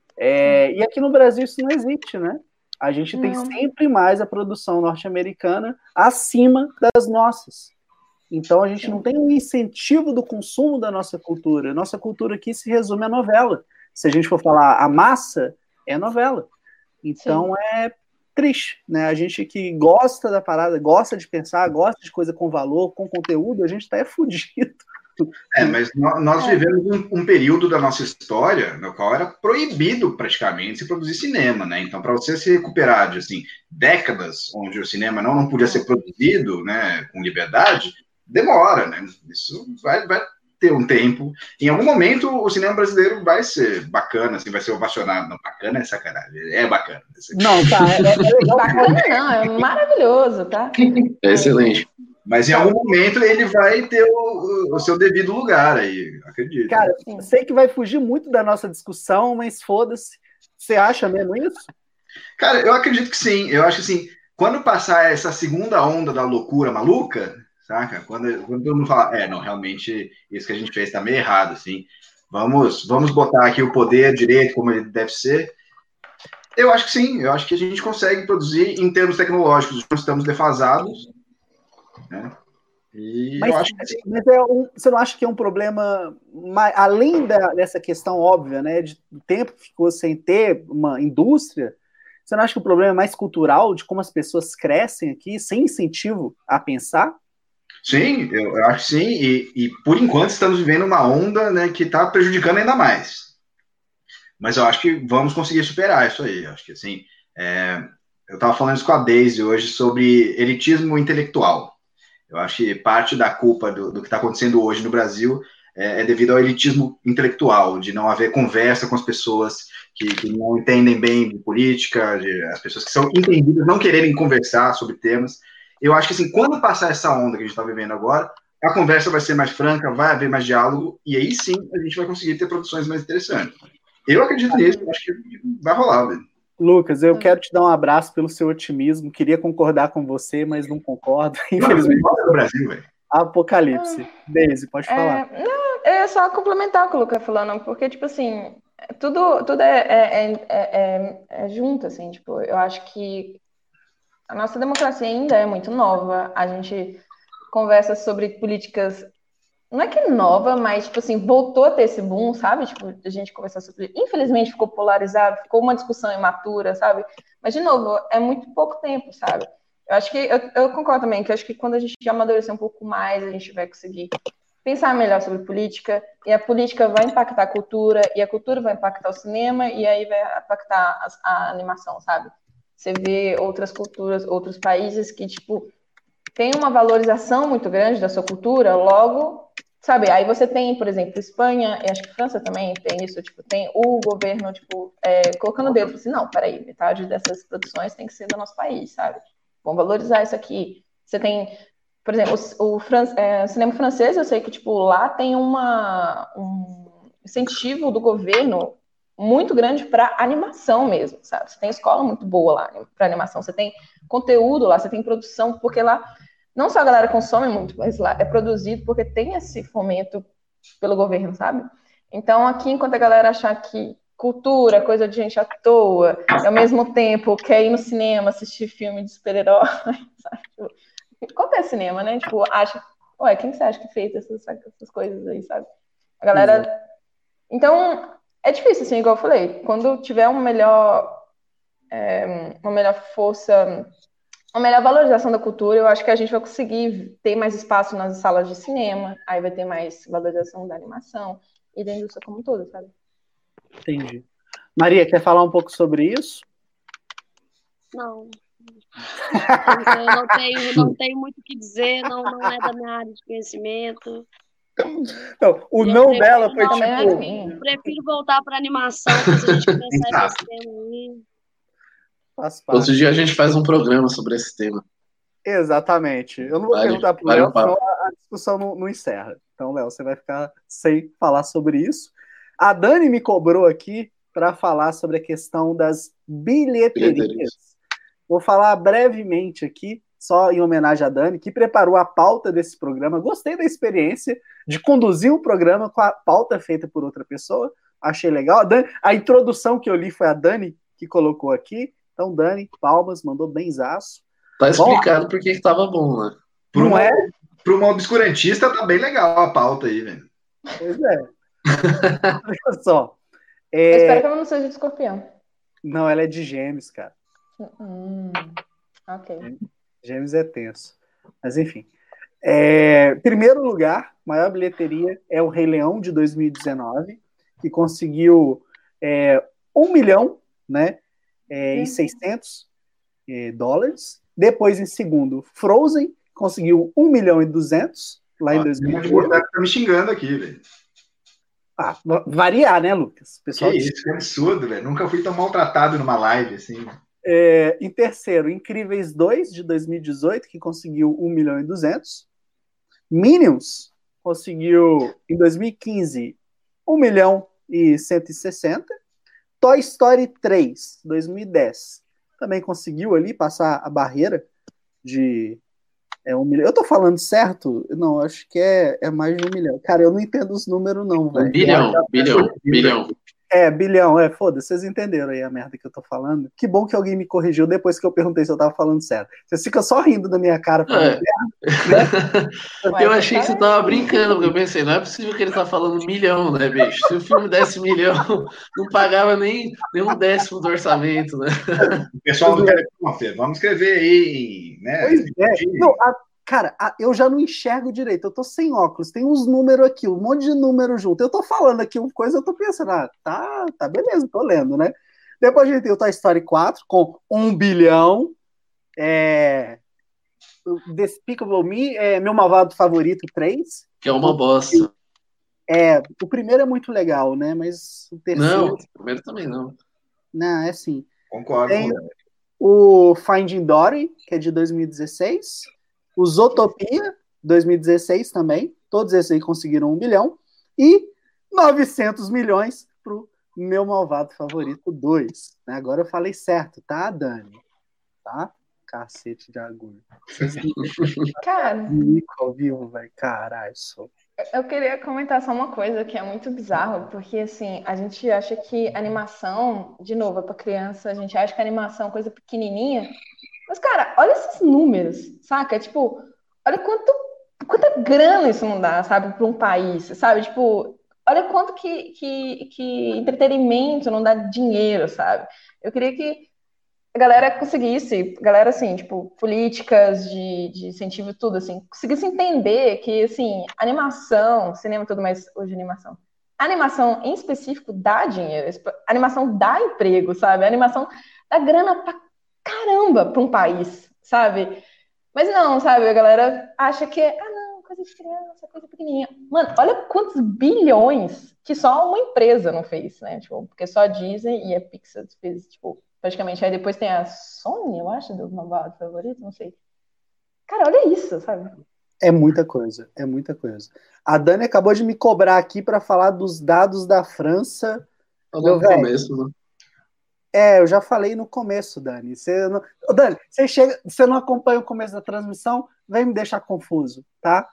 E aqui no Brasil isso não existe, né? A gente tem sempre mais a produção norte-americana acima das nossas. Então a gente não tem um incentivo do consumo da nossa cultura. Nossa cultura aqui se resume a novela. Se a gente for falar a massa, é novela. Então é triste, né? A gente que gosta da parada, gosta de pensar, gosta de coisa com valor, com conteúdo, a gente tá fudido. Mas nós vivemos um período da nossa história no qual era proibido praticamente se produzir cinema, né? Então, para você se recuperar de assim, décadas onde o cinema não podia ser produzido, né, com liberdade, demora, né? Isso vai ter um tempo. Em algum momento, o cinema brasileiro vai ser bacana, assim, vai ser ovacionado. Não, bacana é sacanagem. É bacana. Não, tá. Bacana não, é maravilhoso, tá? É excelente. Mas em algum momento ele vai ter o seu devido lugar aí, acredito. Cara, sei que vai fugir muito da nossa discussão, mas foda-se. Você acha mesmo isso? Cara, eu acredito que sim. Eu acho que assim, quando passar essa segunda onda da loucura maluca, saca? Quando todo mundo fala, não, realmente isso que a gente fez tá meio errado, assim. Vamos botar aqui o poder direito como ele deve ser. Eu acho que sim. Eu acho que a gente consegue produzir em termos tecnológicos. Nós estamos defasados. Né? Mas você não acha que é um problema, além dessa questão óbvia, né, de tempo que ficou sem ter uma indústria, você não acha que o problema é mais cultural, de como as pessoas crescem aqui, sem incentivo a pensar? Sim, eu acho que sim, e por enquanto estamos vivendo uma onda, né, que está prejudicando ainda mais. Mas eu acho que vamos conseguir superar isso aí. Eu acho que assim, eu estava falando isso com a Daisy hoje sobre elitismo intelectual. Eu acho que parte da culpa do que está acontecendo hoje no Brasil é devido ao elitismo intelectual, de não haver conversa com as pessoas, que não entendem bem de política, as pessoas que são entendidas não quererem conversar sobre temas. Eu acho que, assim, quando passar essa onda que a gente está vivendo agora, a conversa vai ser mais franca, vai haver mais diálogo, e aí sim a gente vai conseguir ter produções mais interessantes. Eu acredito nisso, eu acho que vai rolar, velho. Lucas, eu quero te dar um abraço pelo seu otimismo. Queria concordar com você, mas não concordo. Infelizmente. No Brasil, velho. Apocalipse. Daisy, pode falar. Não, é só complementar o que o Lucas falando, porque, tipo assim, tudo é junto, assim, tipo, eu acho que a nossa democracia ainda é muito nova, a gente conversa sobre políticas, não é que é nova, mas, tipo assim, voltou a ter esse boom, sabe? Tipo, a gente conversar sobre, infelizmente ficou polarizado, ficou uma discussão imatura, sabe? Mas, de novo, é muito pouco tempo, sabe? Eu acho que, eu concordo também, que eu acho que quando a gente amadurecer um pouco mais, a gente vai conseguir pensar melhor sobre política, e a política vai impactar a cultura, e a cultura vai impactar o cinema, e aí vai impactar a animação, sabe? Você vê outras culturas, outros países que, tipo, tem uma valorização muito grande da sua cultura, logo, sabe? Aí você tem, por exemplo, Espanha, e acho que França também tem isso, tipo, tem o governo, tipo, colocando o dedo, assim, não, peraí, metade dessas produções tem que ser do nosso país, sabe? Vamos valorizar isso aqui. Você tem, por exemplo, o cinema francês, eu sei que, tipo, lá tem um incentivo do governo muito grande para animação mesmo, sabe? Você tem escola muito boa lá para animação, você tem conteúdo lá, você tem produção, porque lá não só a galera consome muito, mas lá é produzido porque tem esse fomento pelo governo, sabe? Então, aqui, enquanto a galera achar que cultura, coisa de gente à toa, e ao mesmo tempo quer ir no cinema assistir filme de super-herói, sabe? Qual que é cinema, né? Tipo, acha, ué, quem você acha que fez essas coisas aí, sabe? A galera... Exato. Então, é difícil, assim, igual eu falei, quando tiver uma melhor força, uma melhor valorização da cultura, eu acho que a gente vai conseguir ter mais espaço nas salas de cinema, aí vai ter mais valorização da animação e da indústria como um todo, sabe? Entendi. Maria, quer falar um pouco sobre isso? Não. Eu não tenho muito o que dizer, não é da minha área de conhecimento. Então, o não dela foi tipo... Prefiro voltar para animação, para a gente pensar nesse tema aí. Outro dia a gente faz um programa sobre esse tema. Exatamente. Eu não vou perguntar para o Léo, senão a discussão não encerra. Então, Léo, você vai ficar sem falar sobre isso. A Dani me cobrou aqui para falar sobre a questão das bilheterias. Vou falar brevemente aqui, só em homenagem a Dani, que preparou a pauta desse programa. Gostei da experiência de conduzir um programa com a pauta feita por outra pessoa. Achei legal. A introdução que eu li foi a Dani que colocou aqui. Então, Dani, palmas, mandou benzaço. Tá explicado por que estava bom, né? Não é? Para uma obscurantista, tá bem legal a pauta aí, velho. Pois é. Olha só. Eu espero que ela não seja de Escorpião. Não, ela é de Gêmeos, cara. Ok. Gêmeos é tenso. Mas, enfim. Primeiro lugar, maior bilheteria é o Rei Leão, de 2019, que conseguiu 1 milhão, né? E 600 dólares. Depois, em segundo, Frozen, conseguiu 1 milhão e 200 lá em 2018. Tá me xingando aqui, velho. Variar, né, Lucas? Pessoal, que isso, que absurdo, velho. Nunca fui tão maltratado numa live, assim. Em terceiro, Incríveis 2, de 2018, que conseguiu 1 milhão e 200. Minions conseguiu, em 2015, 1 milhão e 160. Toy Story 3, 2010, também conseguiu ali passar a barreira de 1 milhão. Eu tô falando certo? Não, acho que é mais de 1 milhão. Cara, eu não entendo os números, não, velho. Bilhão. Bilhão, foda-se, vocês entenderam aí a merda que eu tô falando. Que bom que alguém me corrigiu depois que eu perguntei se eu tava falando certo. Vocês ficam só rindo da minha cara. Falando né? Eu achei que você tava brincando, porque eu pensei, não é possível que ele tá falando milhão, né, bicho? Se o filme desse milhão, não pagava nem um décimo do orçamento, né? O pessoal do Telecom, vamos escrever aí, né? Pois é. Não, cara, eu já não enxergo direito, eu tô sem óculos, tem uns números aqui, um monte de número junto. Eu tô falando aqui uma coisa, eu tô pensando, tá beleza, tô lendo, né? Depois a gente tem o Toy Story 4 com 1 bilhão. Despicable Me, Meu Malvado Favorito 3. Que é uma bosta. O primeiro é muito legal, né? Mas o terceiro. Não, o primeiro também não. Não, é assim. Concordo. Tem o Finding Dory, que é de 2016. O Zootopia, 2016 também. Todos esses aí conseguiram 1 bilhão. E 900 milhões pro Meu Malvado Favorito 2. Agora eu falei certo, tá, Dani? Tá? Cacete de agulha. Cara, Ao vivo, vai. Caralho, sou. eu queria comentar só uma coisa que é muito bizarro, porque assim, a gente acha que animação, de novo, é pra criança, a gente acha que animação é coisa pequenininha. Mas, cara, olha esses números, saca? Tipo, olha quanta grana isso não dá, sabe, para um país, sabe? Tipo, olha quanto que entretenimento não dá dinheiro, sabe? Eu queria que a galera conseguisse, galera, assim, tipo, políticas de incentivo, tudo, assim, conseguisse entender que, assim, animação, cinema e tudo, mas hoje animação. A animação, em específico, dá dinheiro. A animação dá emprego, sabe? A animação dá grana pra caramba pra um país, sabe? Mas não, sabe? A galera acha que é, não, coisa de criança, coisa pequenininha. Mano, olha quantos bilhões que só uma empresa não fez, né? Tipo, porque só a Disney e a Pixar fez, tipo, praticamente. Aí depois tem a Sony, eu acho, do Malvado Favorito, não sei. Cara, olha isso, sabe? É muita coisa, é muita coisa. A Dani acabou de me cobrar aqui para falar dos dados da França. Meu velho. Começo, né? Eu já falei no começo, Dani. Dani, você não acompanha o começo da transmissão, vem me deixar confuso, tá?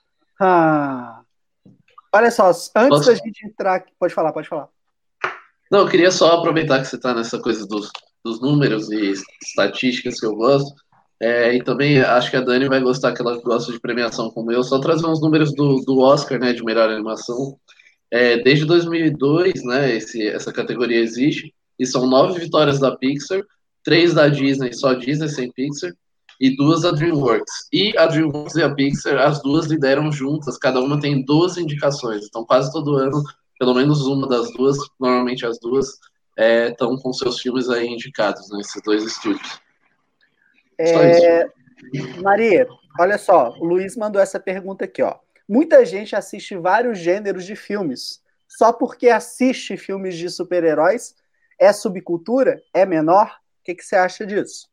Olha só, antes da gente entrar aqui, pode falar. Não, eu queria só aproveitar que você está nessa coisa dos números e estatísticas que eu gosto. E também acho que a Dani vai gostar, que ela gosta de premiação como eu. Só trazer uns números do Oscar, né, de melhor animação. Desde 2002, né, essa categoria existe. E são 9 vitórias da Pixar, 3 da Disney, só Disney sem Pixar, e 2 da DreamWorks. E a DreamWorks e a Pixar, as duas lideram juntas, cada uma tem 12 indicações. Então, quase todo ano, pelo menos uma das duas, normalmente as duas, estão com seus filmes aí indicados, né, esses dois estúdios. Só isso. Maria, olha só, o Luiz mandou essa pergunta aqui, ó. Muita gente assiste vários gêneros de filmes. Só porque assiste filmes de super-heróis é subcultura? É menor? O que você acha disso?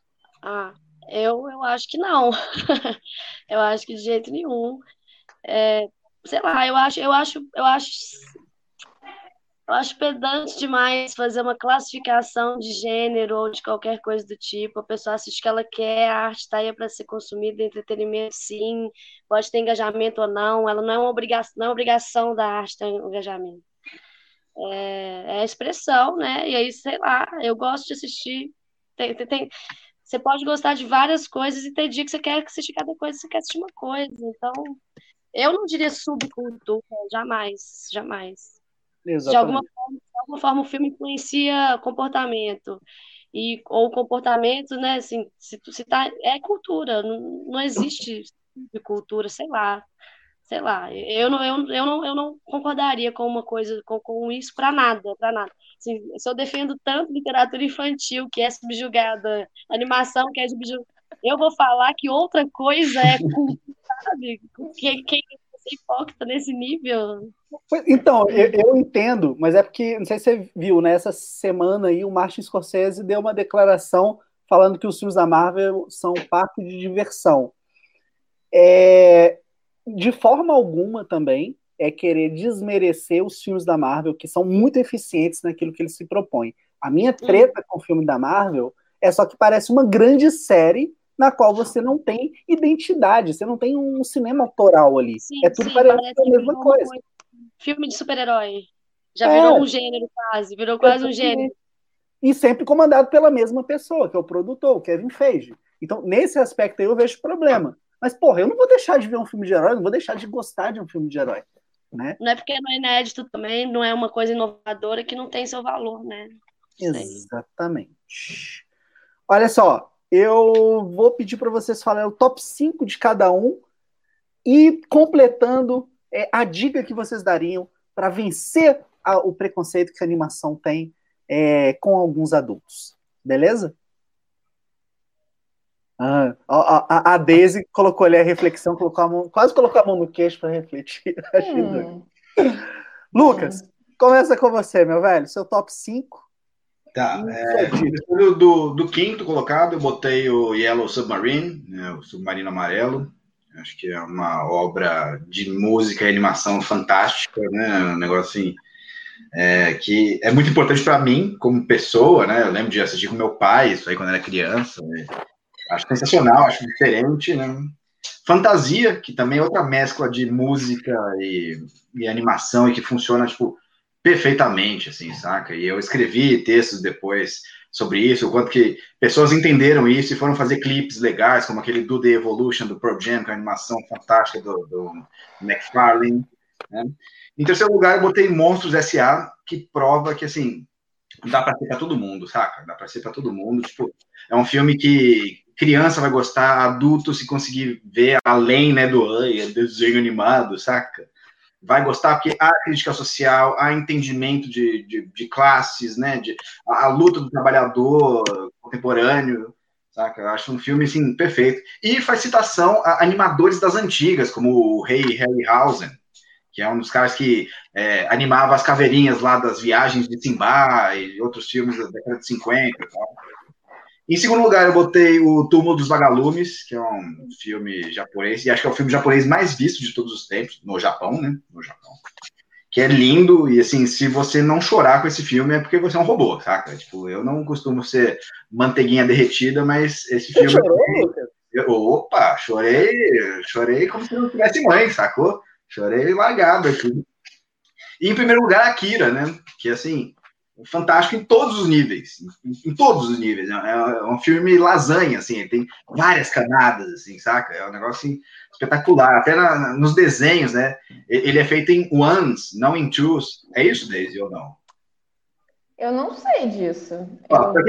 Eu acho que não. Eu acho que de jeito nenhum. Sei lá, eu acho pedante demais fazer uma classificação de gênero ou de qualquer coisa do tipo. A pessoa assiste o que ela quer, a arte está aí para ser consumida, entretenimento sim, pode ter engajamento ou não, ela não é uma obrigação, não é obrigação da arte ter um engajamento. É a expressão, né? E aí, sei lá, eu gosto de assistir. Você pode gostar de várias coisas e ter dia que você quer assistir cada coisa, você quer assistir uma coisa. Então, eu não diria subcultura, jamais. De alguma forma, o filme influencia comportamento. Ou comportamento, né? Assim, é cultura, não existe cultura, sei lá. Eu não concordaria com uma coisa, com isso para nada. Assim, se eu defendo tanto literatura infantil, que é subjugada, animação que é subjugada, eu vou falar que outra coisa é cultura, sabe? Quem é hipócrita nesse nível? Então, eu entendo, mas é porque, não sei se você viu, né? Essa semana aí o Martin Scorsese deu uma declaração falando que os filmes da Marvel são parque de diversão. De forma alguma também é querer desmerecer os filmes da Marvel, que são muito eficientes naquilo que eles se propõem. A minha treta com o filme da Marvel é só que parece uma grande série na qual você não tem identidade, você não tem um cinema autoral ali. Sim, tudo parece a mesma coisa. Filme de super-herói. Já virou um gênero quase, virou quase um gênero. E sempre comandado pela mesma pessoa, que é o produtor, o Kevin Feige. Então, nesse aspecto aí, eu vejo problema. Mas, porra, eu não vou deixar de ver um filme de herói, não vou deixar de gostar de um filme de herói. Né? Não é porque não é inédito também, não é uma coisa inovadora que não tem seu valor, né? Exatamente. Olha só, eu vou pedir para vocês falarem o top 5 de cada um e completando a dica que vocês dariam para vencer o preconceito que a animação tem com alguns adultos. Beleza? A Daisy colocou ali a reflexão, quase colocou a mão no queixo para refletir. Lucas, começa com você, meu velho. Seu top 5. Tá. Do quinto colocado, eu botei o Yellow Submarine, né, o Submarino Amarelo. Acho que é uma obra de música e animação fantástica, né? Um negócio assim, que é muito importante para mim, como pessoa, né? Eu lembro de assistir com meu pai, isso aí quando era criança. Né? Acho sensacional, acho diferente, né? Fantasia, que também é outra mescla de música e animação e que funciona, tipo, perfeitamente, assim, saca? E eu escrevi textos depois sobre isso, o quanto que pessoas entenderam isso e foram fazer clipes legais, como aquele do The Evolution, do Pearl Jam, que é a animação fantástica do McFarlane, né? Em terceiro lugar, eu botei Monstros S.A., que prova que, assim, dá pra ser pra todo mundo, saca? Dá pra ser pra todo mundo, tipo, é um filme que criança vai gostar, adulto, se conseguir ver além, né, do desenho animado, saca? Vai gostar porque há crítica social, há entendimento de classes, né, a luta do trabalhador contemporâneo, saca? Eu acho um filme, assim, perfeito. E faz citação a animadores das antigas, como o Ray Harryhausen, que é um dos caras que animava as caveirinhas lá das viagens de Simba e outros filmes da década de 50 e tal. Em segundo lugar, eu botei o Túmulo dos Vagalumes, que é um filme japonês, e acho que é o filme japonês mais visto de todos os tempos, no Japão, né? No Japão. Que é lindo, e assim, se você não chorar com esse filme, é porque você é um robô, saca? Tipo, eu não costumo ser manteiguinha derretida, mas esse filme... Você chorou, Lucas? Opa, chorei como se não tivesse mãe, sacou? Chorei largado aqui. E em primeiro lugar, Akira, né? Que, assim, fantástico em todos os níveis. Em todos os níveis. É um filme lasanha, assim. Ele tem várias camadas, assim, saca? É um negócio assim, espetacular. Até nos desenhos, né? Ele é feito em ones, não em twos. É isso, Daisy, ou não? Eu não sei disso. Para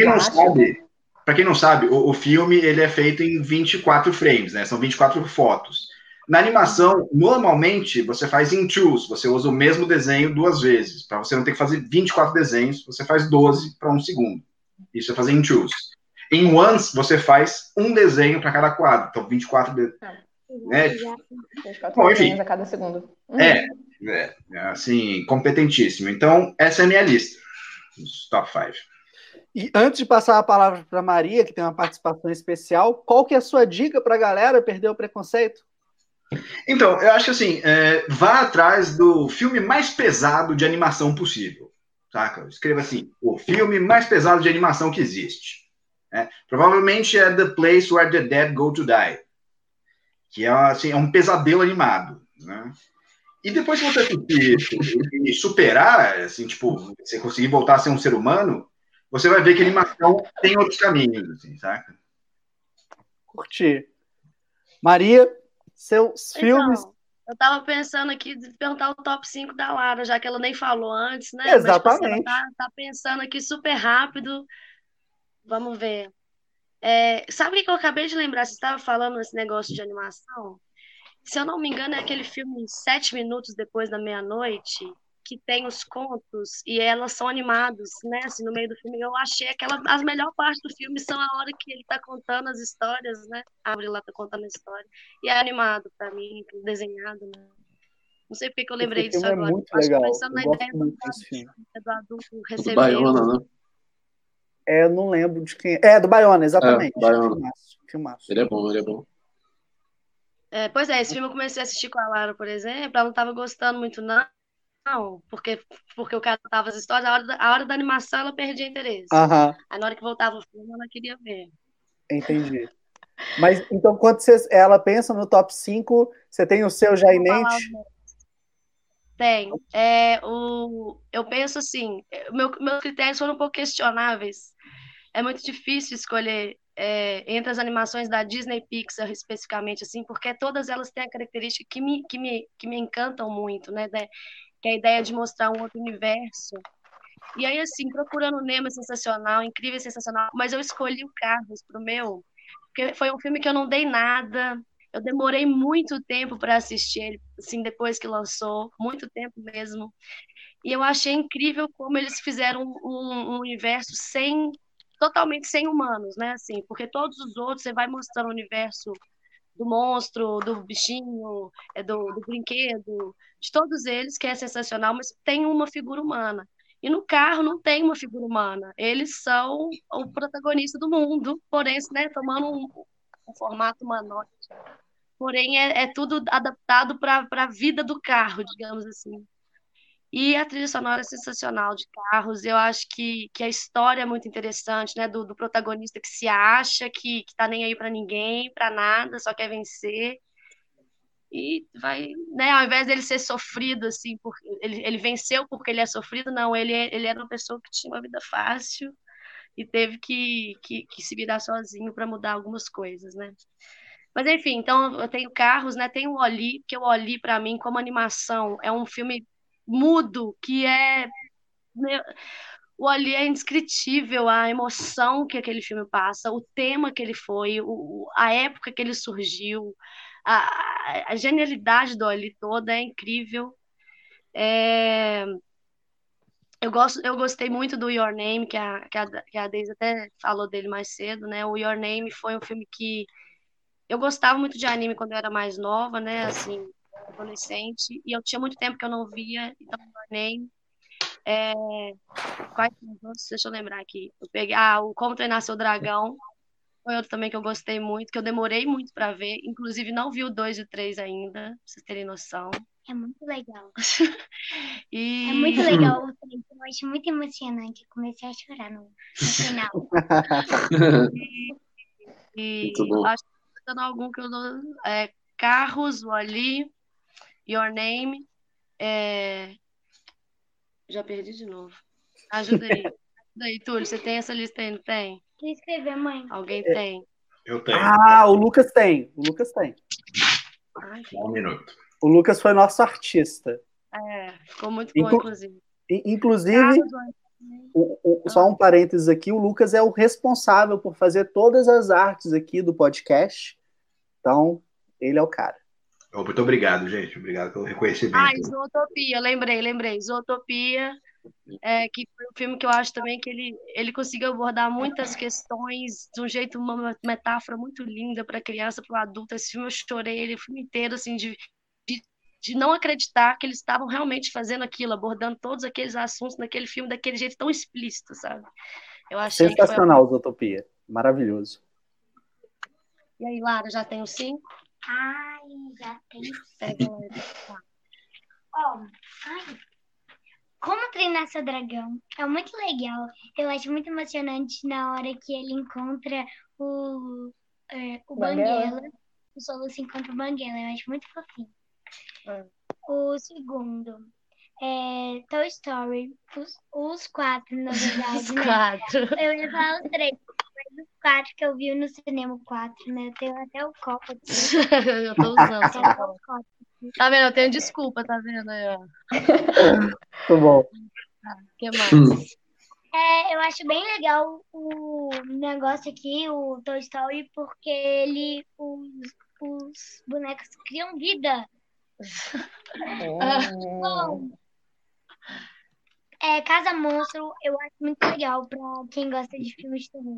quem não sabe, o filme ele é feito em 24 frames, né? São 24 fotos. Na animação, normalmente, você faz em twos, você usa o mesmo desenho 2 vezes. Para você não ter que fazer 24 desenhos, você faz 12 para 1 segundo. Isso é fazer em twos. Em ones, você faz um desenho para cada quadro. Então, 24 desenhos. Né? 24 desenhos a cada segundo. Assim, competentíssimo. Então, essa é a minha lista. Os top 5. E antes de passar a palavra para Maria, que tem uma participação especial, qual que é a sua dica para a galera perder o preconceito? Então, eu acho que assim, vá atrás do filme mais pesado de animação possível, saca? Escreva assim, o filme mais pesado de animação que existe. Né? Provavelmente é The Place Where the Dead Go to Die, que é, assim, é um pesadelo animado, né? E depois que você assistir isso e superar, assim, tipo, você conseguir voltar a ser um ser humano, você vai ver que a animação tem outros caminhos, assim, saca? Curti. Maria, seus filmes... Eu tava pensando aqui de perguntar o top 5 da Lara, já que ela nem falou antes, né? Exatamente. Mas tipo, ela tá pensando aqui super rápido. Vamos ver. Sabe o que eu acabei de lembrar? Você estava falando nesse negócio de animação? Se eu não me engano, é aquele filme 7 minutos depois da meia-noite, que tem os contos e elas são animados, né? Assim, no meio do filme. Eu achei as melhores partes do filme são a hora que ele tá contando as histórias, né? A Avril lá tá contando a história. E é animado pra mim, desenhado, né? Não sei porque que eu lembrei disso agora. É muito legal. Pensando na ideia do adulto receber. Do Baiona, né? Eu não lembro de quem. Do Baiona, exatamente. Baiona. Filmaço. Ele é bom. Pois é, esse filme eu comecei a assistir com a Lara, por exemplo, ela não tava gostando muito, não, porque o cara contava as histórias, a hora da animação ela perdia interesse. Aí na hora que voltava o filme, ela queria ver. Entendi. Mas então, quando ela pensa no top 5, você tem o seu já em mente? Tem. Eu penso assim, meus critérios foram um pouco questionáveis. É muito difícil escolher entre as animações da Disney e Pixar, especificamente, assim, porque todas elas têm a característica que me encantam muito, né? Que é a ideia de mostrar um outro universo. E aí, assim, Procurando Nemo é sensacional, Incrível é sensacional, mas eu escolhi o Carros pro meu, porque foi um filme que eu não dei nada, eu demorei muito tempo para assistir ele, assim, depois que lançou, muito tempo mesmo. E eu achei incrível como eles fizeram um universo totalmente sem humanos, né? Assim, porque todos os outros você vai mostrando o universo do monstro, do bichinho, do brinquedo, de todos eles, que é sensacional, mas tem uma figura humana. E no carro não tem uma figura humana. Eles são o protagonista do mundo, porém, né, tomando um formato humanoide. Porém, é tudo adaptado para a vida do carro, digamos assim. E a trilha sonora é sensacional de Carros. Eu acho que a história é muito interessante, né? Do protagonista que se acha que tá nem aí para ninguém, para nada, só quer vencer. E vai, né? Ao invés dele ser sofrido, assim, ele venceu porque ele é sofrido, não. Ele era uma pessoa que tinha uma vida fácil e teve que se virar sozinho para mudar algumas coisas, né? Mas enfim, então eu tenho Carros, né? Tenho o Wall-E, porque o Wall-E, para mim, como animação, é um filme mudo que é. O Ali é indescritível, a emoção que aquele filme passa, o tema que ele foi, a época que ele surgiu, a genialidade do Ali toda é incrível. É, eu gostei muito do Your Name, que a Daisy até falou dele mais cedo, né? O Your Name foi um filme que eu gostava muito de anime quando eu era mais nova, né? Assim, adolescente, e eu tinha muito tempo que eu não via, então Your Name. É, quais são os outros? Deixa eu lembrar aqui. Eu peguei, o Como Treinar Seu Dragão. Foi outro também que eu gostei muito, que eu demorei muito para ver. Inclusive, não vi o 2 e o 3 ainda, pra vocês terem noção. É muito legal. E... É muito legal. Eu acho muito emocionante. Eu comecei a chorar no final. Muito bom. Acho que tá dando algum que eu não. Carros, Wall-E, Your Name. Já perdi de novo. Ajuda aí. Ajuda aí, Túlio. Você tem essa lista aí, não tem? Quer escrever, mãe? Alguém tem? Eu tenho. O Lucas tem. O Lucas tem. Ai, Um minuto. O Lucas foi nosso artista. ficou muito bom, inclusive. Inclusive, só um parênteses aqui, o Lucas é o responsável por fazer todas as artes aqui do podcast. Então, ele é o cara. Muito obrigado, gente. Obrigado pelo reconhecimento. Zootopia, lembrei. Zootopia, que foi um filme que eu acho também que ele conseguiu abordar muitas questões de um jeito, uma metáfora muito linda para criança, para o adulto. Esse filme eu chorei ele o filme inteiro, assim, de não acreditar que eles estavam realmente fazendo aquilo, abordando todos aqueles assuntos naquele filme daquele jeito tão explícito, sabe? Eu achei sensacional, Zootopia. Maravilhoso. E aí, Lara, já tem os 5? Ai, já tem. Como Treinar Seu Dragão é muito legal. Eu acho muito emocionante na hora que ele encontra o Banguela. O Soluço encontra o Banguela. Eu acho muito fofinho. O segundo é Toy Story. Os 4, na verdade. Os 4. Né? Eu ia falar os 3. Mas os 4 que eu vi no cinema, 4, né? Eu tenho até o copo aqui. Eu tô usando essa copo. Tá vendo? Eu tenho desculpa, tá vendo aí, ó. Muito bom. O que mais? Eu acho bem legal o negócio aqui, o Toy Story, porque os bonecos criam vida. Bom, Casa Monstro eu acho muito legal pra quem gosta de filmes de terror.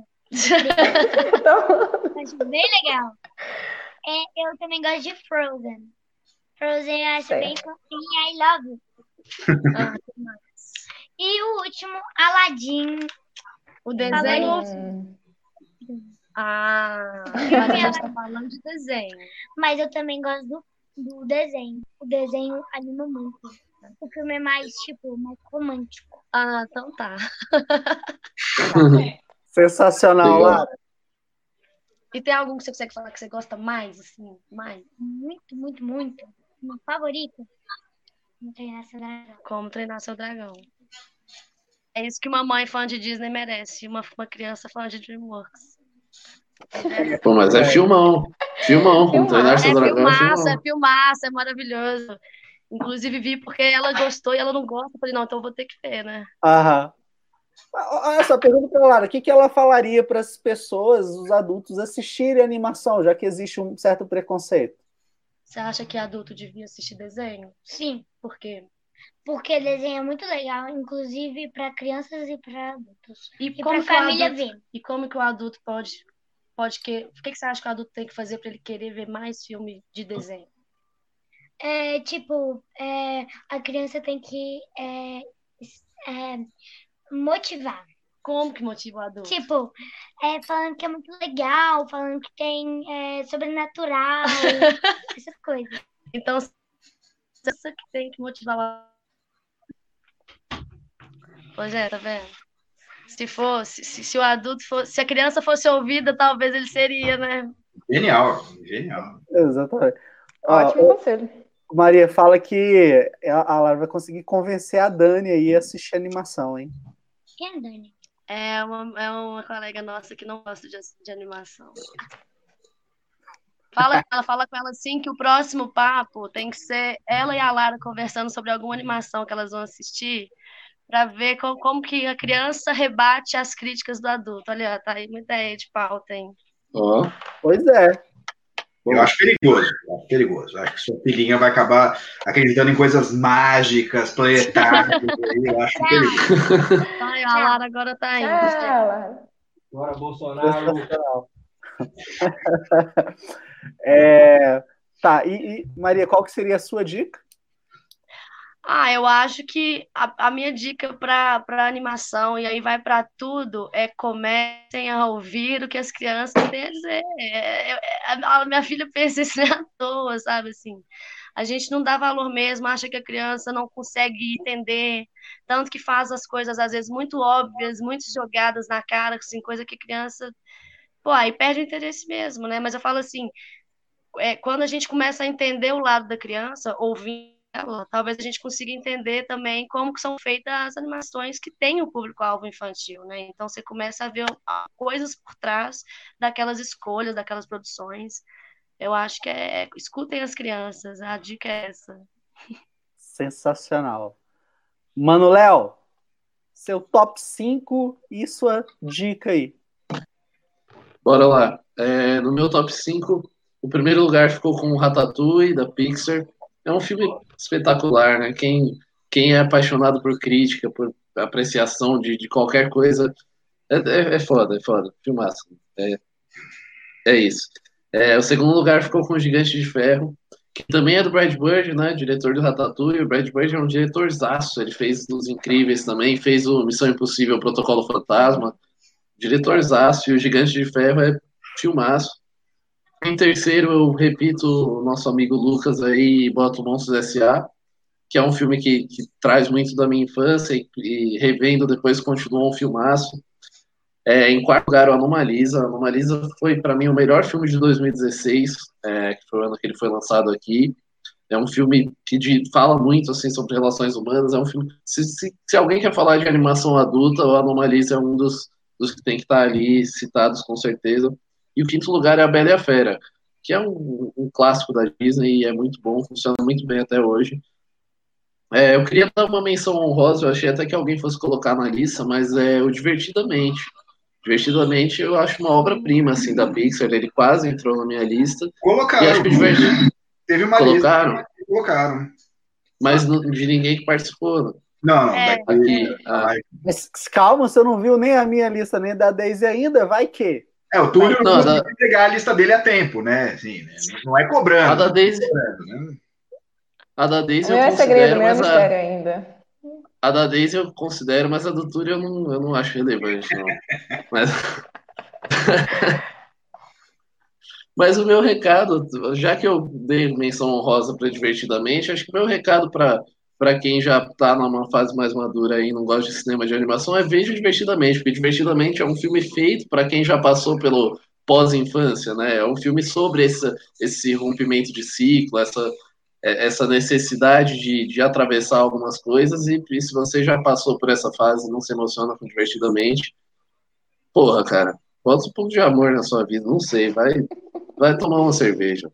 Eu acho bem legal. Eu também gosto de Frozen. Frozen eu acho bem fofinha. I love you. E o último, Aladdin. O desenho. Mas a gente tá falando de desenho. Mas eu também gosto do desenho. O desenho anima muito. O filme é mais, mais romântico. Então tá. Sensacional, Lara. E tem algum que você consegue falar que você gosta mais, assim, mais? Muito, muito, muito. Meu favorito? Como Treinar Seu Dragão. Como Treinar Seu Dragão. É isso que uma mãe fã de Disney merece. Uma criança fã de DreamWorks. Pô, mas é filmão. Filmão. Como Treinar Seu Dragão é filmaço, é maravilhoso. Inclusive vi porque ela gostou e ela não gosta. Eu falei, não, então eu vou ter que ver, né? Essa pergunta para Lara, o que ela falaria para as pessoas, os adultos, assistirem a animação, já que existe um certo preconceito? Você acha que adulto devia assistir desenho? Sim. Por quê? Porque desenho é muito legal, inclusive para crianças e para adultos. E para a família ver. E como que o adulto pode o que você acha que o adulto tem que fazer para ele querer ver mais filme de desenho? A criança tem que motivar. Como que motiva o adulto? Tipo, falando que é muito legal, falando que tem sobrenatural, essas coisas. Então, isso que tem que motivar o adulto. Pois tá vendo? Se o adulto fosse, se a criança fosse ouvida, talvez ele seria, né? Genial. Exatamente. Ótimo conselho. Maria fala que a Lara vai conseguir convencer a Dani aí a assistir a animação, hein? Quem é a Dani? É uma colega nossa que não gosta de animação. Ela fala com ela assim que o próximo papo tem que ser ela e a Lara conversando sobre alguma animação que elas vão assistir, para ver como que a criança rebate as críticas do adulto. Olha, tá aí muita ideia de pauta, hein? Pois é. Eu acho perigoso. Acho que sua filhinha vai acabar acreditando em coisas mágicas, planetárias. Eu acho perigoso. A Lara agora tá indo. Agora, Bolsonaro. Tá, e Maria, qual que seria a sua dica? Eu acho que a minha dica para animação, e aí vai para tudo, comecem a ouvir o que as crianças têm a dizer. A minha filha pensa isso à toa, sabe, assim. A gente não dá valor mesmo, acha que a criança não consegue entender, tanto que faz as coisas, às vezes, muito óbvias, muito jogadas na cara, assim, coisa que a criança... aí perde o interesse mesmo, né? Mas eu falo assim, quando a gente começa a entender o lado da criança, ouvindo ela, talvez a gente consiga entender também como que são feitas as animações que têm o público-alvo infantil, né? Então você começa a ver coisas por trás daquelas escolhas, daquelas produções. Eu acho que escutem as crianças, a dica é essa. Sensacional. Mano Léo, seu top 5 e sua dica aí. Bora lá. No meu top 5, o primeiro lugar ficou com o Ratatouille, da Pixar. É um filme espetacular, né? Quem é apaixonado por crítica, por apreciação de qualquer coisa, é foda. Filmaço. É isso. O segundo lugar ficou com o Gigante de Ferro, que também é do Brad Bird, né? Diretor do Ratatouille. O Brad Bird é um diretorzaço. Ele fez Os Incríveis também, fez o Missão Impossível, Protocolo Fantasma. Diretorzaço. E o Gigante de Ferro é filmaço. Em terceiro, eu repito o nosso amigo Lucas aí, boto Monstros S.A., que é um filme que traz muito da minha infância e revendo depois continua um filmaço. Em quarto lugar, o Anomalisa. A Anomalisa foi, para mim, o melhor filme de 2016, que foi o ano que ele foi lançado aqui. É um filme que fala muito assim, sobre relações humanas. É um filme. Se alguém quer falar de animação adulta, o Anomalisa é um dos que tem que estar ali citados, com certeza. E o quinto lugar é A Bela e a Fera, que é um clássico da Disney e é muito bom, funciona muito bem até hoje. Eu queria dar uma menção honrosa, eu achei até que alguém fosse colocar na lista, mas o Divertidamente. Divertidamente eu acho uma obra-prima assim, da Pixar, ele quase entrou na minha lista. Colocaram. E acho que Teve uma colocaram, lista. Colocaram. Mas de ninguém que participou. Não. Aqui, Mas calma, você não viu nem a minha lista, nem da Daisy ainda, vai que... O Túlio não conseguiu pegar a lista dele a tempo, né? Assim, não é cobrando. A da Daisy eu é considero, segredo, não é mas mistério ainda. A da Daisy eu considero, mas a do Túlio eu não acho relevante, não. Mas o meu recado, já que eu dei menção honrosa para Divertidamente, acho que o meu recado para quem já está numa fase mais madura e não gosta de cinema de animação veja Divertidamente, porque Divertidamente é um filme feito para quem já passou pelo pós-infância, né? É um filme sobre esse rompimento de ciclo, essa necessidade de atravessar algumas coisas, e se você já passou por essa fase e não se emociona com Divertidamente, porra, cara, bota um pouco de amor na sua vida, não sei, vai tomar uma cerveja.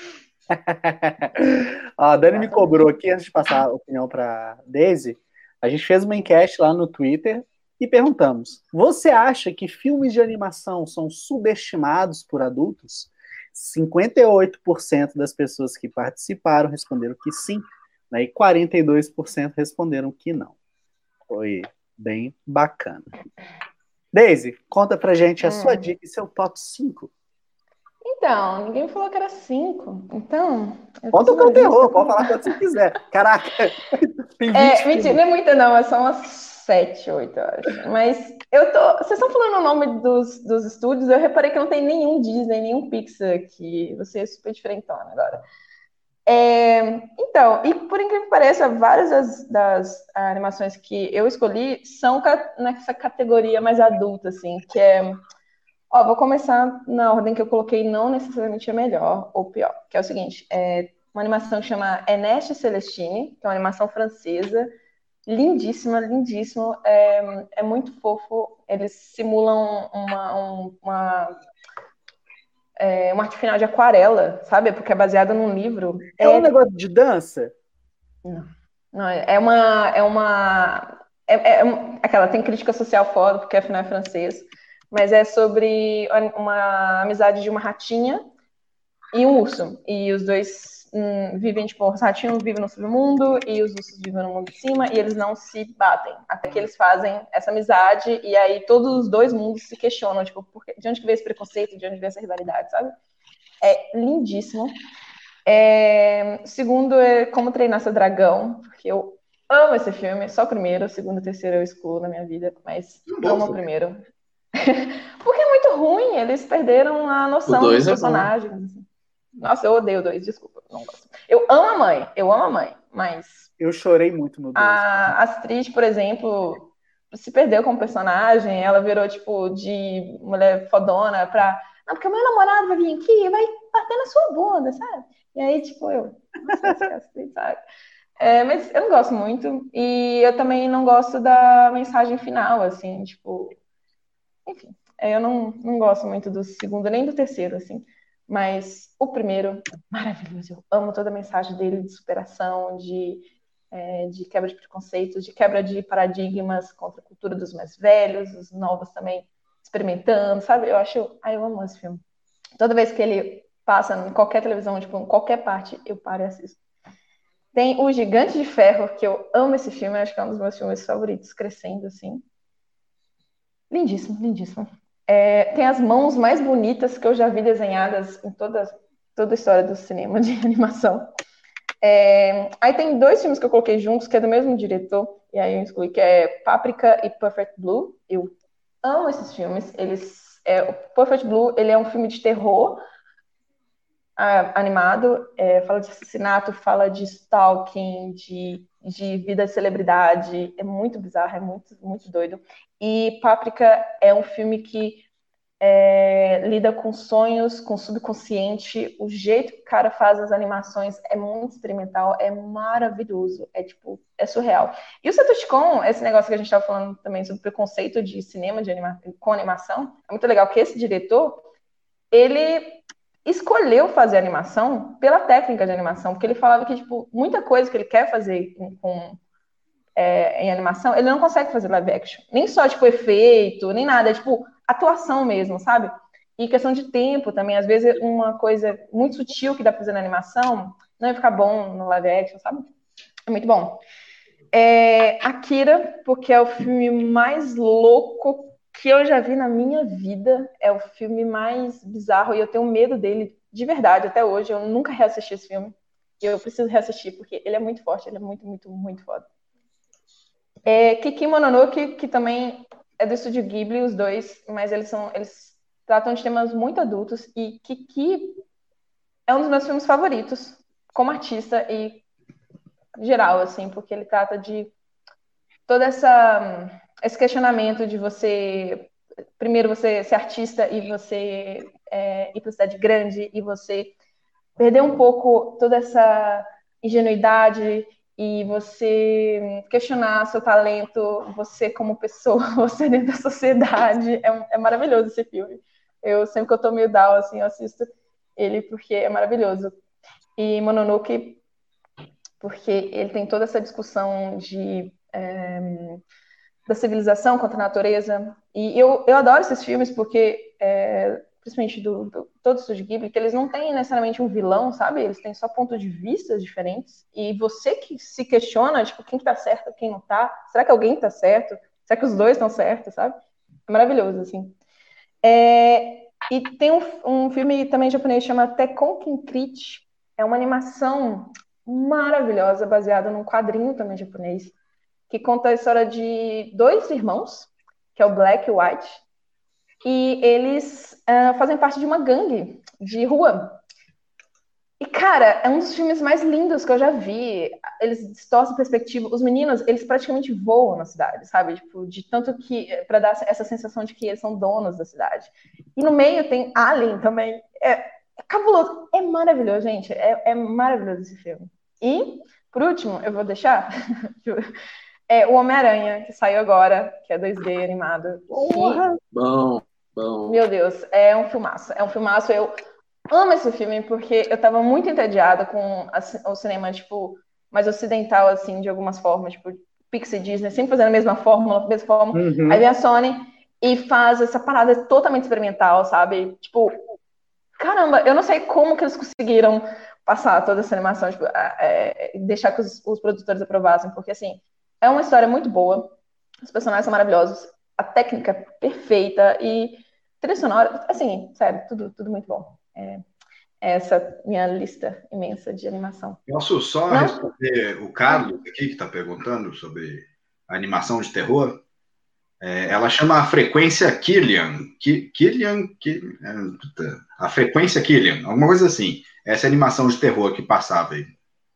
A Dani me cobrou aqui, antes de passar a opinião para Daisy, a gente fez uma enquete lá no Twitter e perguntamos: você acha que filmes de animação são subestimados por adultos? 58% das pessoas que participaram responderam que sim, né, e 42% responderam que não. Foi bem bacana. Daisy, conta pra gente a sua dica e seu top 5. Então, ninguém falou que era 5. Então. Conta o teu terror, pode falar quanto você quiser. Caraca, tem 20 mentira, não é muita, não. São umas 7, 8, eu acho. Mas vocês estão falando o nome dos estúdios, eu reparei que não tem nenhum Disney, nenhum Pixar aqui. Você é super diferentona agora. Então, e por incrível que pareça, várias das animações que eu escolhi são nessa categoria mais adulta, assim, que é... Ó, vou começar na ordem que eu coloquei, não necessariamente é melhor ou pior, que é o seguinte, uma animação que chama Ernest e Celestine, que é uma animação francesa, lindíssima, lindíssimo, é muito fofo, eles simulam uma arte final de aquarela, sabe? Porque é baseada num livro. É um negócio de dança? Não, aquela, tem crítica social foda, porque afinal é francês, mas é sobre uma amizade de uma ratinha e um urso. E os dois vivem, tipo, os ratinhos vivem no submundo e os ursos vivem no mundo de cima e eles não se batem. Até que eles fazem essa amizade e aí todos os dois mundos se questionam, tipo, de onde que veio esse preconceito, de onde veio essa rivalidade, sabe? É lindíssimo. Segundo é Como Treinar Seu Dragão, porque eu amo esse filme, só o primeiro, o segundo e o terceiro eu excluo na minha vida, mas amo o primeiro. Porque é muito ruim, eles perderam a noção dos personagens. Nossa, eu odeio o 2, desculpa, não gosto. Eu amo a mãe, mas... Eu chorei muito no 2. A Astrid, por exemplo, se perdeu como personagem, ela virou, tipo, de mulher fodona pra... Não, porque o meu namorado vai vir aqui e vai bater na sua bunda, sabe? E aí, tipo, nossa, Astrid, sabe? Mas eu não gosto muito, e eu também não gosto da mensagem final, assim, tipo... Enfim, eu não gosto muito do segundo, nem do terceiro, assim. Mas o primeiro, maravilhoso. Eu amo toda a mensagem dele de superação, de quebra de preconceitos, de quebra de paradigmas contra a cultura dos mais velhos, os novos também experimentando, sabe? Eu amo esse filme. Toda vez que ele passa em qualquer televisão, tipo, em qualquer parte, eu paro e assisto. Tem O Gigante de Ferro, que eu amo esse filme, acho que é um dos meus filmes favoritos, crescendo, assim. Lindíssimo, lindíssimo. Tem as mãos mais bonitas que eu já vi desenhadas em toda a história do cinema de animação. Aí tem 2 filmes que eu coloquei juntos, que é do mesmo diretor, e aí eu excluí, que é Páprica e Perfect Blue. Eu amo esses filmes. O Perfect Blue, ele é um filme de terror animado, fala de assassinato, fala de stalking, de vida de celebridade, é muito bizarro, é muito, muito doido. E Páprica é um filme que lida com sonhos, com subconsciente, o jeito que o cara faz as animações é muito experimental, é maravilhoso, é surreal. E o Satoshi-Kon, esse negócio que a gente estava falando também sobre preconceito de cinema com animação, é muito legal que esse diretor, ele escolheu fazer animação pela técnica de animação, porque ele falava que, tipo, muita coisa que ele quer fazer em animação, ele não consegue fazer live action. Nem só, tipo, efeito, nem nada, é, tipo, atuação mesmo, sabe? E questão de tempo também, às vezes uma coisa muito sutil que dá pra fazer na animação não ia ficar bom no live action, sabe? É muito bom. Akira, porque é o filme mais louco que eu já vi na minha vida, é o filme mais bizarro e eu tenho medo dele de verdade até hoje. Eu nunca reassisti esse filme e eu preciso reassistir porque ele é muito forte, ele é muito, muito, muito foda. Kiki Mononoke, que também é do estúdio Ghibli, os dois, mas eles tratam de temas muito adultos e Kiki é um dos meus filmes favoritos como artista e geral, assim, porque ele trata de todo esse questionamento de você, primeiro você ser artista e você ir para a cidade grande e você perder um pouco toda essa ingenuidade e você questionar seu talento, você como pessoa, você dentro da sociedade. É maravilhoso esse filme. Eu sempre que eu tô meio down, assim, eu assisto ele porque é maravilhoso. E Mononoke, porque ele tem toda essa discussão da civilização contra a natureza. E eu adoro esses filmes porque, principalmente todo o estúdio Ghibli, que eles não têm necessariamente um vilão, sabe? Eles têm só pontos de vista diferentes. E você que se questiona, tipo, quem tá certo, quem não tá? Será que alguém tá certo? Será que os dois estão certos, sabe? É maravilhoso, assim. E tem um filme também japonês que chama Tekkon Kinkrit. É uma animação maravilhosa, baseada num quadrinho também japonês, que conta a história de dois irmãos, que é o Black e o White, e eles fazem parte de uma gangue de rua. E, cara, é um dos filmes mais lindos que eu já vi. Eles distorcem a perspectiva. Os meninos, eles praticamente voam na cidade, sabe? Tipo, de tanto que... Pra dar essa sensação de que eles são donos da cidade. E no meio tem Alien também. É cabuloso. É maravilhoso, gente. É maravilhoso esse filme. E, por último, eu vou deixar... o Homem-Aranha, que saiu agora, que é 2D animado. Bom. Meu Deus, é um filmaço. É um filmaço. Eu amo esse filme porque eu tava muito entediada com o cinema, tipo, mais ocidental, assim, de algumas formas, tipo, Pixar e Disney, sempre fazendo a mesma fórmula, Uhum. Aí vem a Sony e faz essa parada totalmente experimental, sabe? Tipo, caramba, eu não sei como que eles conseguiram passar toda essa animação, tipo, deixar que os produtores aprovassem, porque, assim, é uma história muito boa, os personagens são maravilhosos, a técnica perfeita e trilha sonora, assim, sério, tudo muito bom. Essa minha lista imensa de animação. Posso só responder o Carlos aqui, que está perguntando sobre a animação de terror? Ela chama a frequência Killian. A frequência Killian, alguma coisa assim. Essa é a animação de terror que passava aí.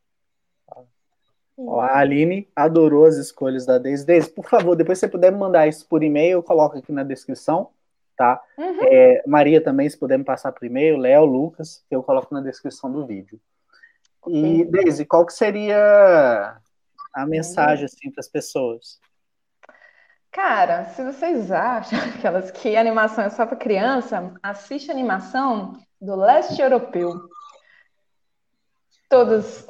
A Aline adorou as escolhas da Daisy. Daisy, por favor, depois se você puder me mandar isso por e-mail, eu coloco aqui na descrição, tá? Uhum. Maria também, se puder me passar por e-mail, Léo, Lucas, que eu coloco na descrição do vídeo. E, Daisy, qual que seria a mensagem assim, para as pessoas? Cara, se vocês acham que a animação é só para criança, assiste a animação do leste europeu. Todos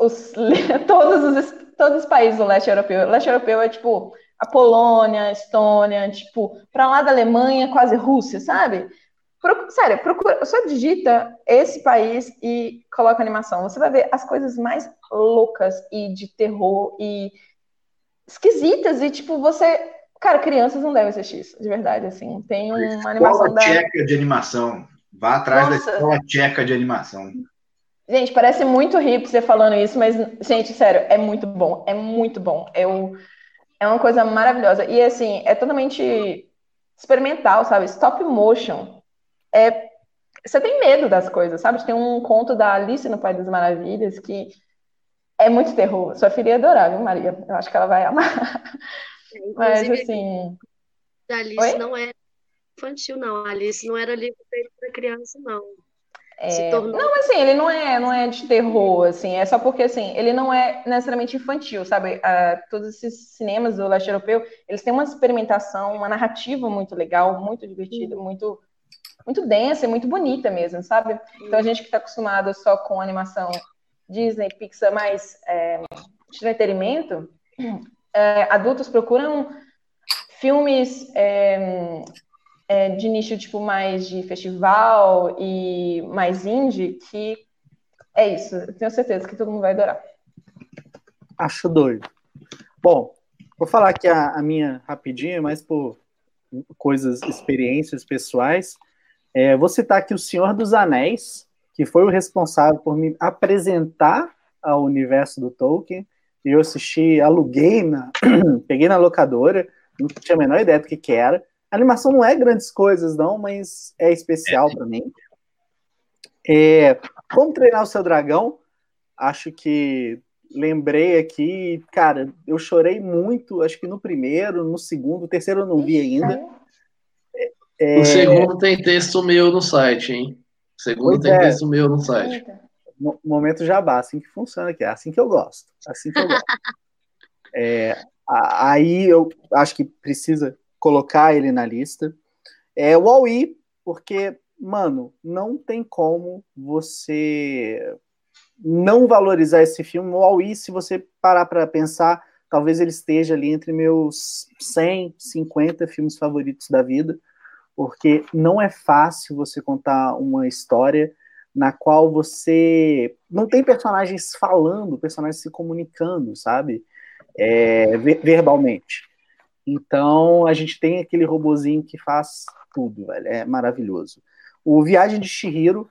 os países do leste europeu. O leste europeu é tipo a Polônia, a Estônia, tipo, para lá da Alemanha, quase Rússia, sabe? Sério, procura, só digita esse país e coloca animação. Você vai ver as coisas mais loucas e de terror e esquisitas e tipo, você... Cara, crianças não devem assistir isso, de verdade, assim. Tem uma animação Escola tcheca de animação. Vá atrás da escola tcheca de animação. Gente, parece muito hipster falando isso, mas, gente, sério, é muito bom. É muito bom. É uma coisa maravilhosa. E, assim, é totalmente experimental, sabe? Stop motion. Você tem medo das coisas, sabe? Tem um conto da Alice no País das Maravilhas que é muito terror. Sua filha ia adorar, viu, Maria? Eu acho que ela vai amar. Mas, assim... A Alice não é infantil, não. A Alice não era livro feito para criança, não. Não, assim, ele não é de terror, assim, é só porque, assim, ele não é necessariamente infantil, sabe? Todos esses cinemas do leste europeu, eles têm uma experimentação, uma narrativa muito legal, muito divertida, muito, muito densa e muito bonita mesmo, sabe? Então a gente que está acostumado só com animação Disney, Pixar, mais de entretenimento, adultos procuram filmes... de nicho tipo mais de festival e mais indie, que é isso. Eu tenho certeza que todo mundo vai adorar. Acho doido. Bom, vou falar aqui a minha rapidinho, mas por experiências pessoais. Vou citar aqui O Senhor dos Anéis, que foi o responsável por me apresentar ao universo do Tolkien. E eu assisti, aluguei, peguei na locadora, não tinha a menor ideia do que era. A animação não é grandes coisas, não, mas é especial para mim. Como Treinar o Seu Dragão, acho que lembrei aqui, cara, eu chorei muito, acho que no primeiro, no segundo, o terceiro eu não vi ainda. O segundo tem texto meu no site, hein? O segundo tem texto meu no site. Momento jabá, assim que funciona aqui, é assim que eu gosto. Aí eu acho que precisa colocar ele na lista. O Wall-E, porque, mano, não tem como você não valorizar esse filme. O Wall-E, se você parar para pensar, talvez ele esteja ali entre meus 100, 50 filmes favoritos da vida, porque não é fácil você contar uma história na qual você não tem personagens falando, personagens se comunicando, sabe? Verbalmente. Então, a gente tem aquele robozinho que faz tudo, velho. É maravilhoso. O Viagem de Chihiro,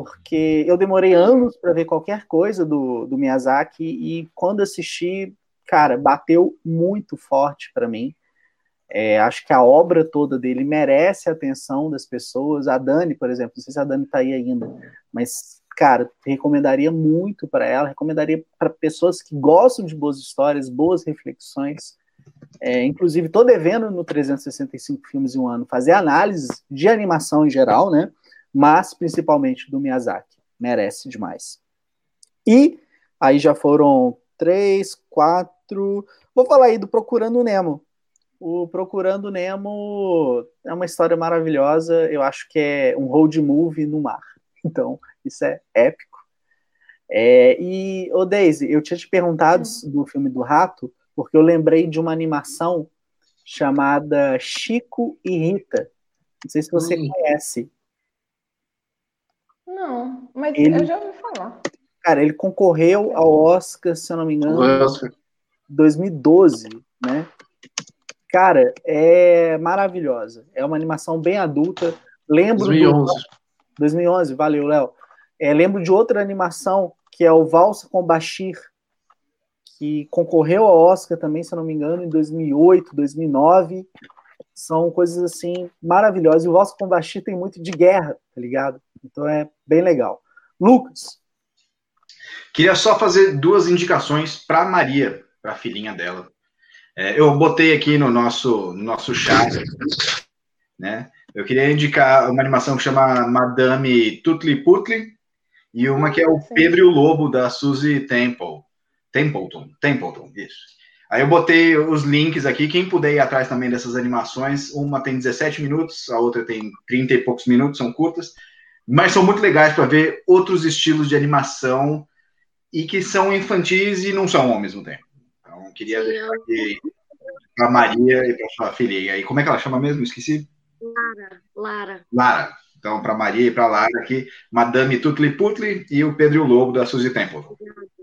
porque eu demorei anos para ver qualquer coisa do Miyazaki, e quando assisti, cara, bateu muito forte para mim. Acho que a obra toda dele merece a atenção das pessoas. A Dani, por exemplo, não sei se a Dani tá aí ainda, mas, cara, recomendaria muito para ela, recomendaria para pessoas que gostam de boas histórias, boas reflexões. Inclusive, estou devendo no 365 filmes em um ano fazer análises de animação em geral, né? Mas principalmente do Miyazaki. Merece demais. E aí já foram 3, 4. Vou falar aí do Procurando Nemo. O Procurando Nemo é uma história maravilhosa. Eu acho que é um road movie no mar. Então, isso é épico. E, Daisy, eu tinha te perguntado do filme do rato, porque eu lembrei de uma animação chamada Chico e Rita. Não sei se você conhece. Não, mas eu já ouvi falar. Cara, ele concorreu ao Oscar, se eu não me engano, em 2012, né? Cara, é maravilhosa. É uma animação bem adulta. Lembro 2011. 2011, valeu, Léo. Lembro de outra animação, que é o Valsa com Bashir, que concorreu ao Oscar também, se eu não me engano, em 2008, 2009. São coisas, assim, maravilhosas. E o Valsa com Bashir tem muito de guerra, tá ligado? Então é bem legal. Lucas. Queria só fazer 2 indicações para Maria, para a filhinha dela. Eu botei aqui no nosso chat, né? Eu queria indicar uma animação que chama Madame Tutli-Putli e uma que é o Pedro e o Lobo, da Suzy Templeton, isso. Aí eu botei os links aqui, quem puder ir atrás também dessas animações, uma tem 17 minutos, a outra tem 30 e poucos minutos, são curtas, mas são muito legais para ver outros estilos de animação e que são infantis e não são ao mesmo tempo. Então, queria deixar aqui para Maria e para sua filha. E como é que ela chama mesmo? Esqueci. Lara. Então, para Maria e para Lara aqui, Madame Tutli-Putli e o Pedro e o Lobo, da Suzy Templeton.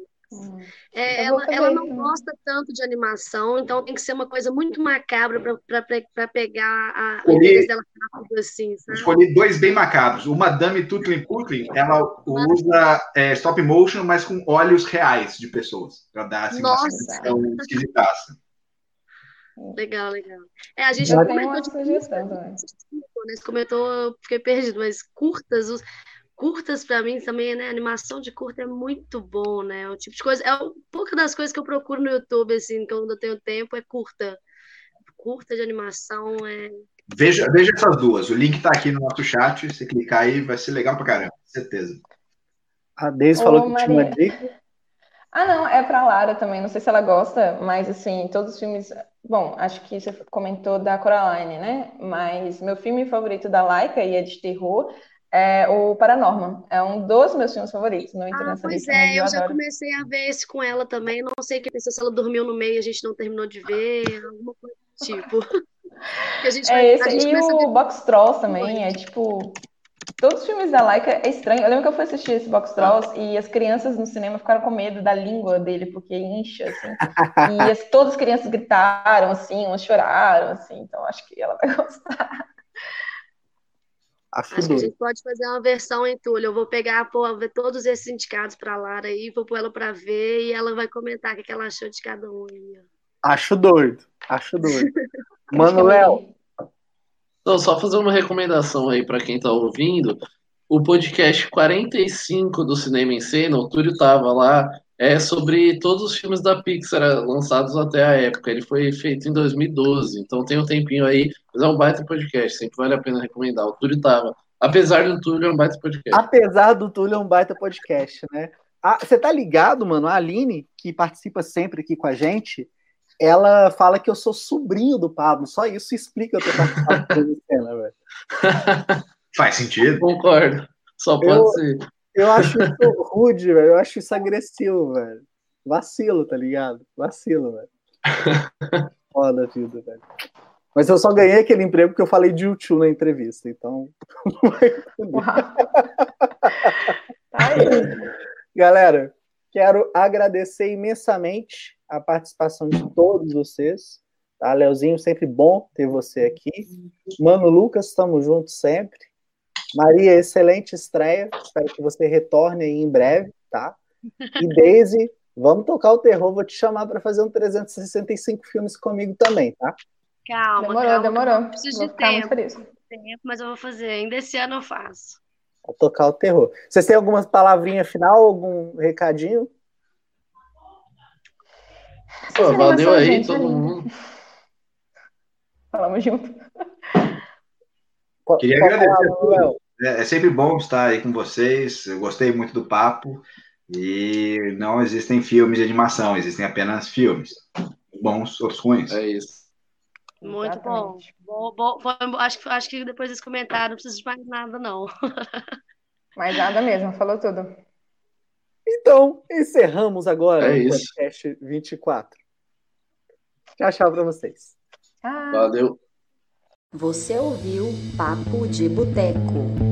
Ela não gosta tanto de animação, então tem que ser uma coisa muito macabra para pegar o interesse dela rápido, assim, sabe? Escolhi 2 bem macabros. O Madame Tutli-Putli, ela usa stop motion, mas com olhos reais de pessoas, para dar assim, uma sensação esquisitaça. Legal. A gente já tem uma sugestão também. Você comentou, eu fiquei perdido, mas curtas para mim também, né? A animação de curta é muito bom, né? O tipo de coisa, pouca das coisas que eu procuro no YouTube, assim, quando eu tenho tempo, é curta de animação. Veja essas 2. O link tá aqui no nosso chat. Se clicar aí, vai ser legal pra caramba, certeza. A Deise falou que tinha uma dica. Não, é pra Lara também. Não sei se ela gosta, mas assim, todos os filmes. Bom, acho que você comentou da Coraline, né? Mas meu filme favorito da Laika, e é de terror, é o Paranorman. É um dos meus filmes favoritos. Não entra nessa lista, mas eu já adoro. comecei a ver esse com ela também. Não sei se ela dormiu no meio e a gente não terminou de ver, alguma coisa do tipo. E o Box Trolls também, é tipo... Todos os filmes da Laika é estranho. Eu lembro que eu fui assistir esse Box Trolls e as crianças no cinema ficaram com medo da língua dele, porque incha, assim. E todas as crianças gritaram, assim, umas choraram, assim. Então acho que ela vai gostar. Acho que a gente pode fazer uma versão em Túlio. Eu vou pegar, ver todos esses indicados para a Lara aí, vou pôr ela para ver e ela vai comentar o que ela achou de cada um aí. Acho doido. Mano, Léo. Então, só fazer uma recomendação aí para quem está ouvindo. O podcast 45 do Cinema em Cena, o Túlio estava lá, é sobre todos os filmes da Pixar lançados até a época. Ele foi feito em 2012, então tem um tempinho aí, mas é um baita podcast, sempre vale a pena recomendar. O Túlio estava. Apesar do Túlio, é um baita podcast. Apesar do Túlio, é um baita podcast, né? Você tá ligado, mano? A Aline, que participa sempre aqui com a gente, ela fala que eu sou sobrinho do Pablo. Só isso explica eu ter participado da cena, velho. Faz sentido. Concordo. Só pode ser. Eu acho isso rude, velho. Eu acho isso agressivo, velho. Vacilo, tá ligado? Vacilo, velho. Foda a vida, velho. Mas eu só ganhei aquele emprego porque eu falei de YouTube na entrevista, então... Galera, quero agradecer imensamente a participação de todos vocês. Tá, Leozinho, sempre bom ter você aqui. Mano Lucas, estamos juntos sempre. Maria, excelente estreia. Espero que você retorne aí em breve, tá? E Daisy, Vamos tocar o terror, vou te chamar para fazer um 365 filmes comigo também, tá? Calma. Demorou. Eu preciso Vou de ficar muito tempo. feliz. Mas eu vou fazer. Ainda esse ano eu faço. Vou tocar o terror. Vocês têm alguma palavrinha final, algum recadinho? Pô, valeu aí, gente, todo mundo. Falamos junto. Queria agradecer a todos. É sempre bom estar aí com vocês. Eu gostei muito do papo. E não existem filmes de animação, existem apenas filmes. Bons, outros ruins. É isso. Muito Exatamente. Bom. Acho que depois desse comentário não preciso de mais nada, não. Mais nada mesmo, falou tudo. Então, encerramos agora o podcast 24. Tchau para vocês. Valeu. Você ouviu Papo de Boteco.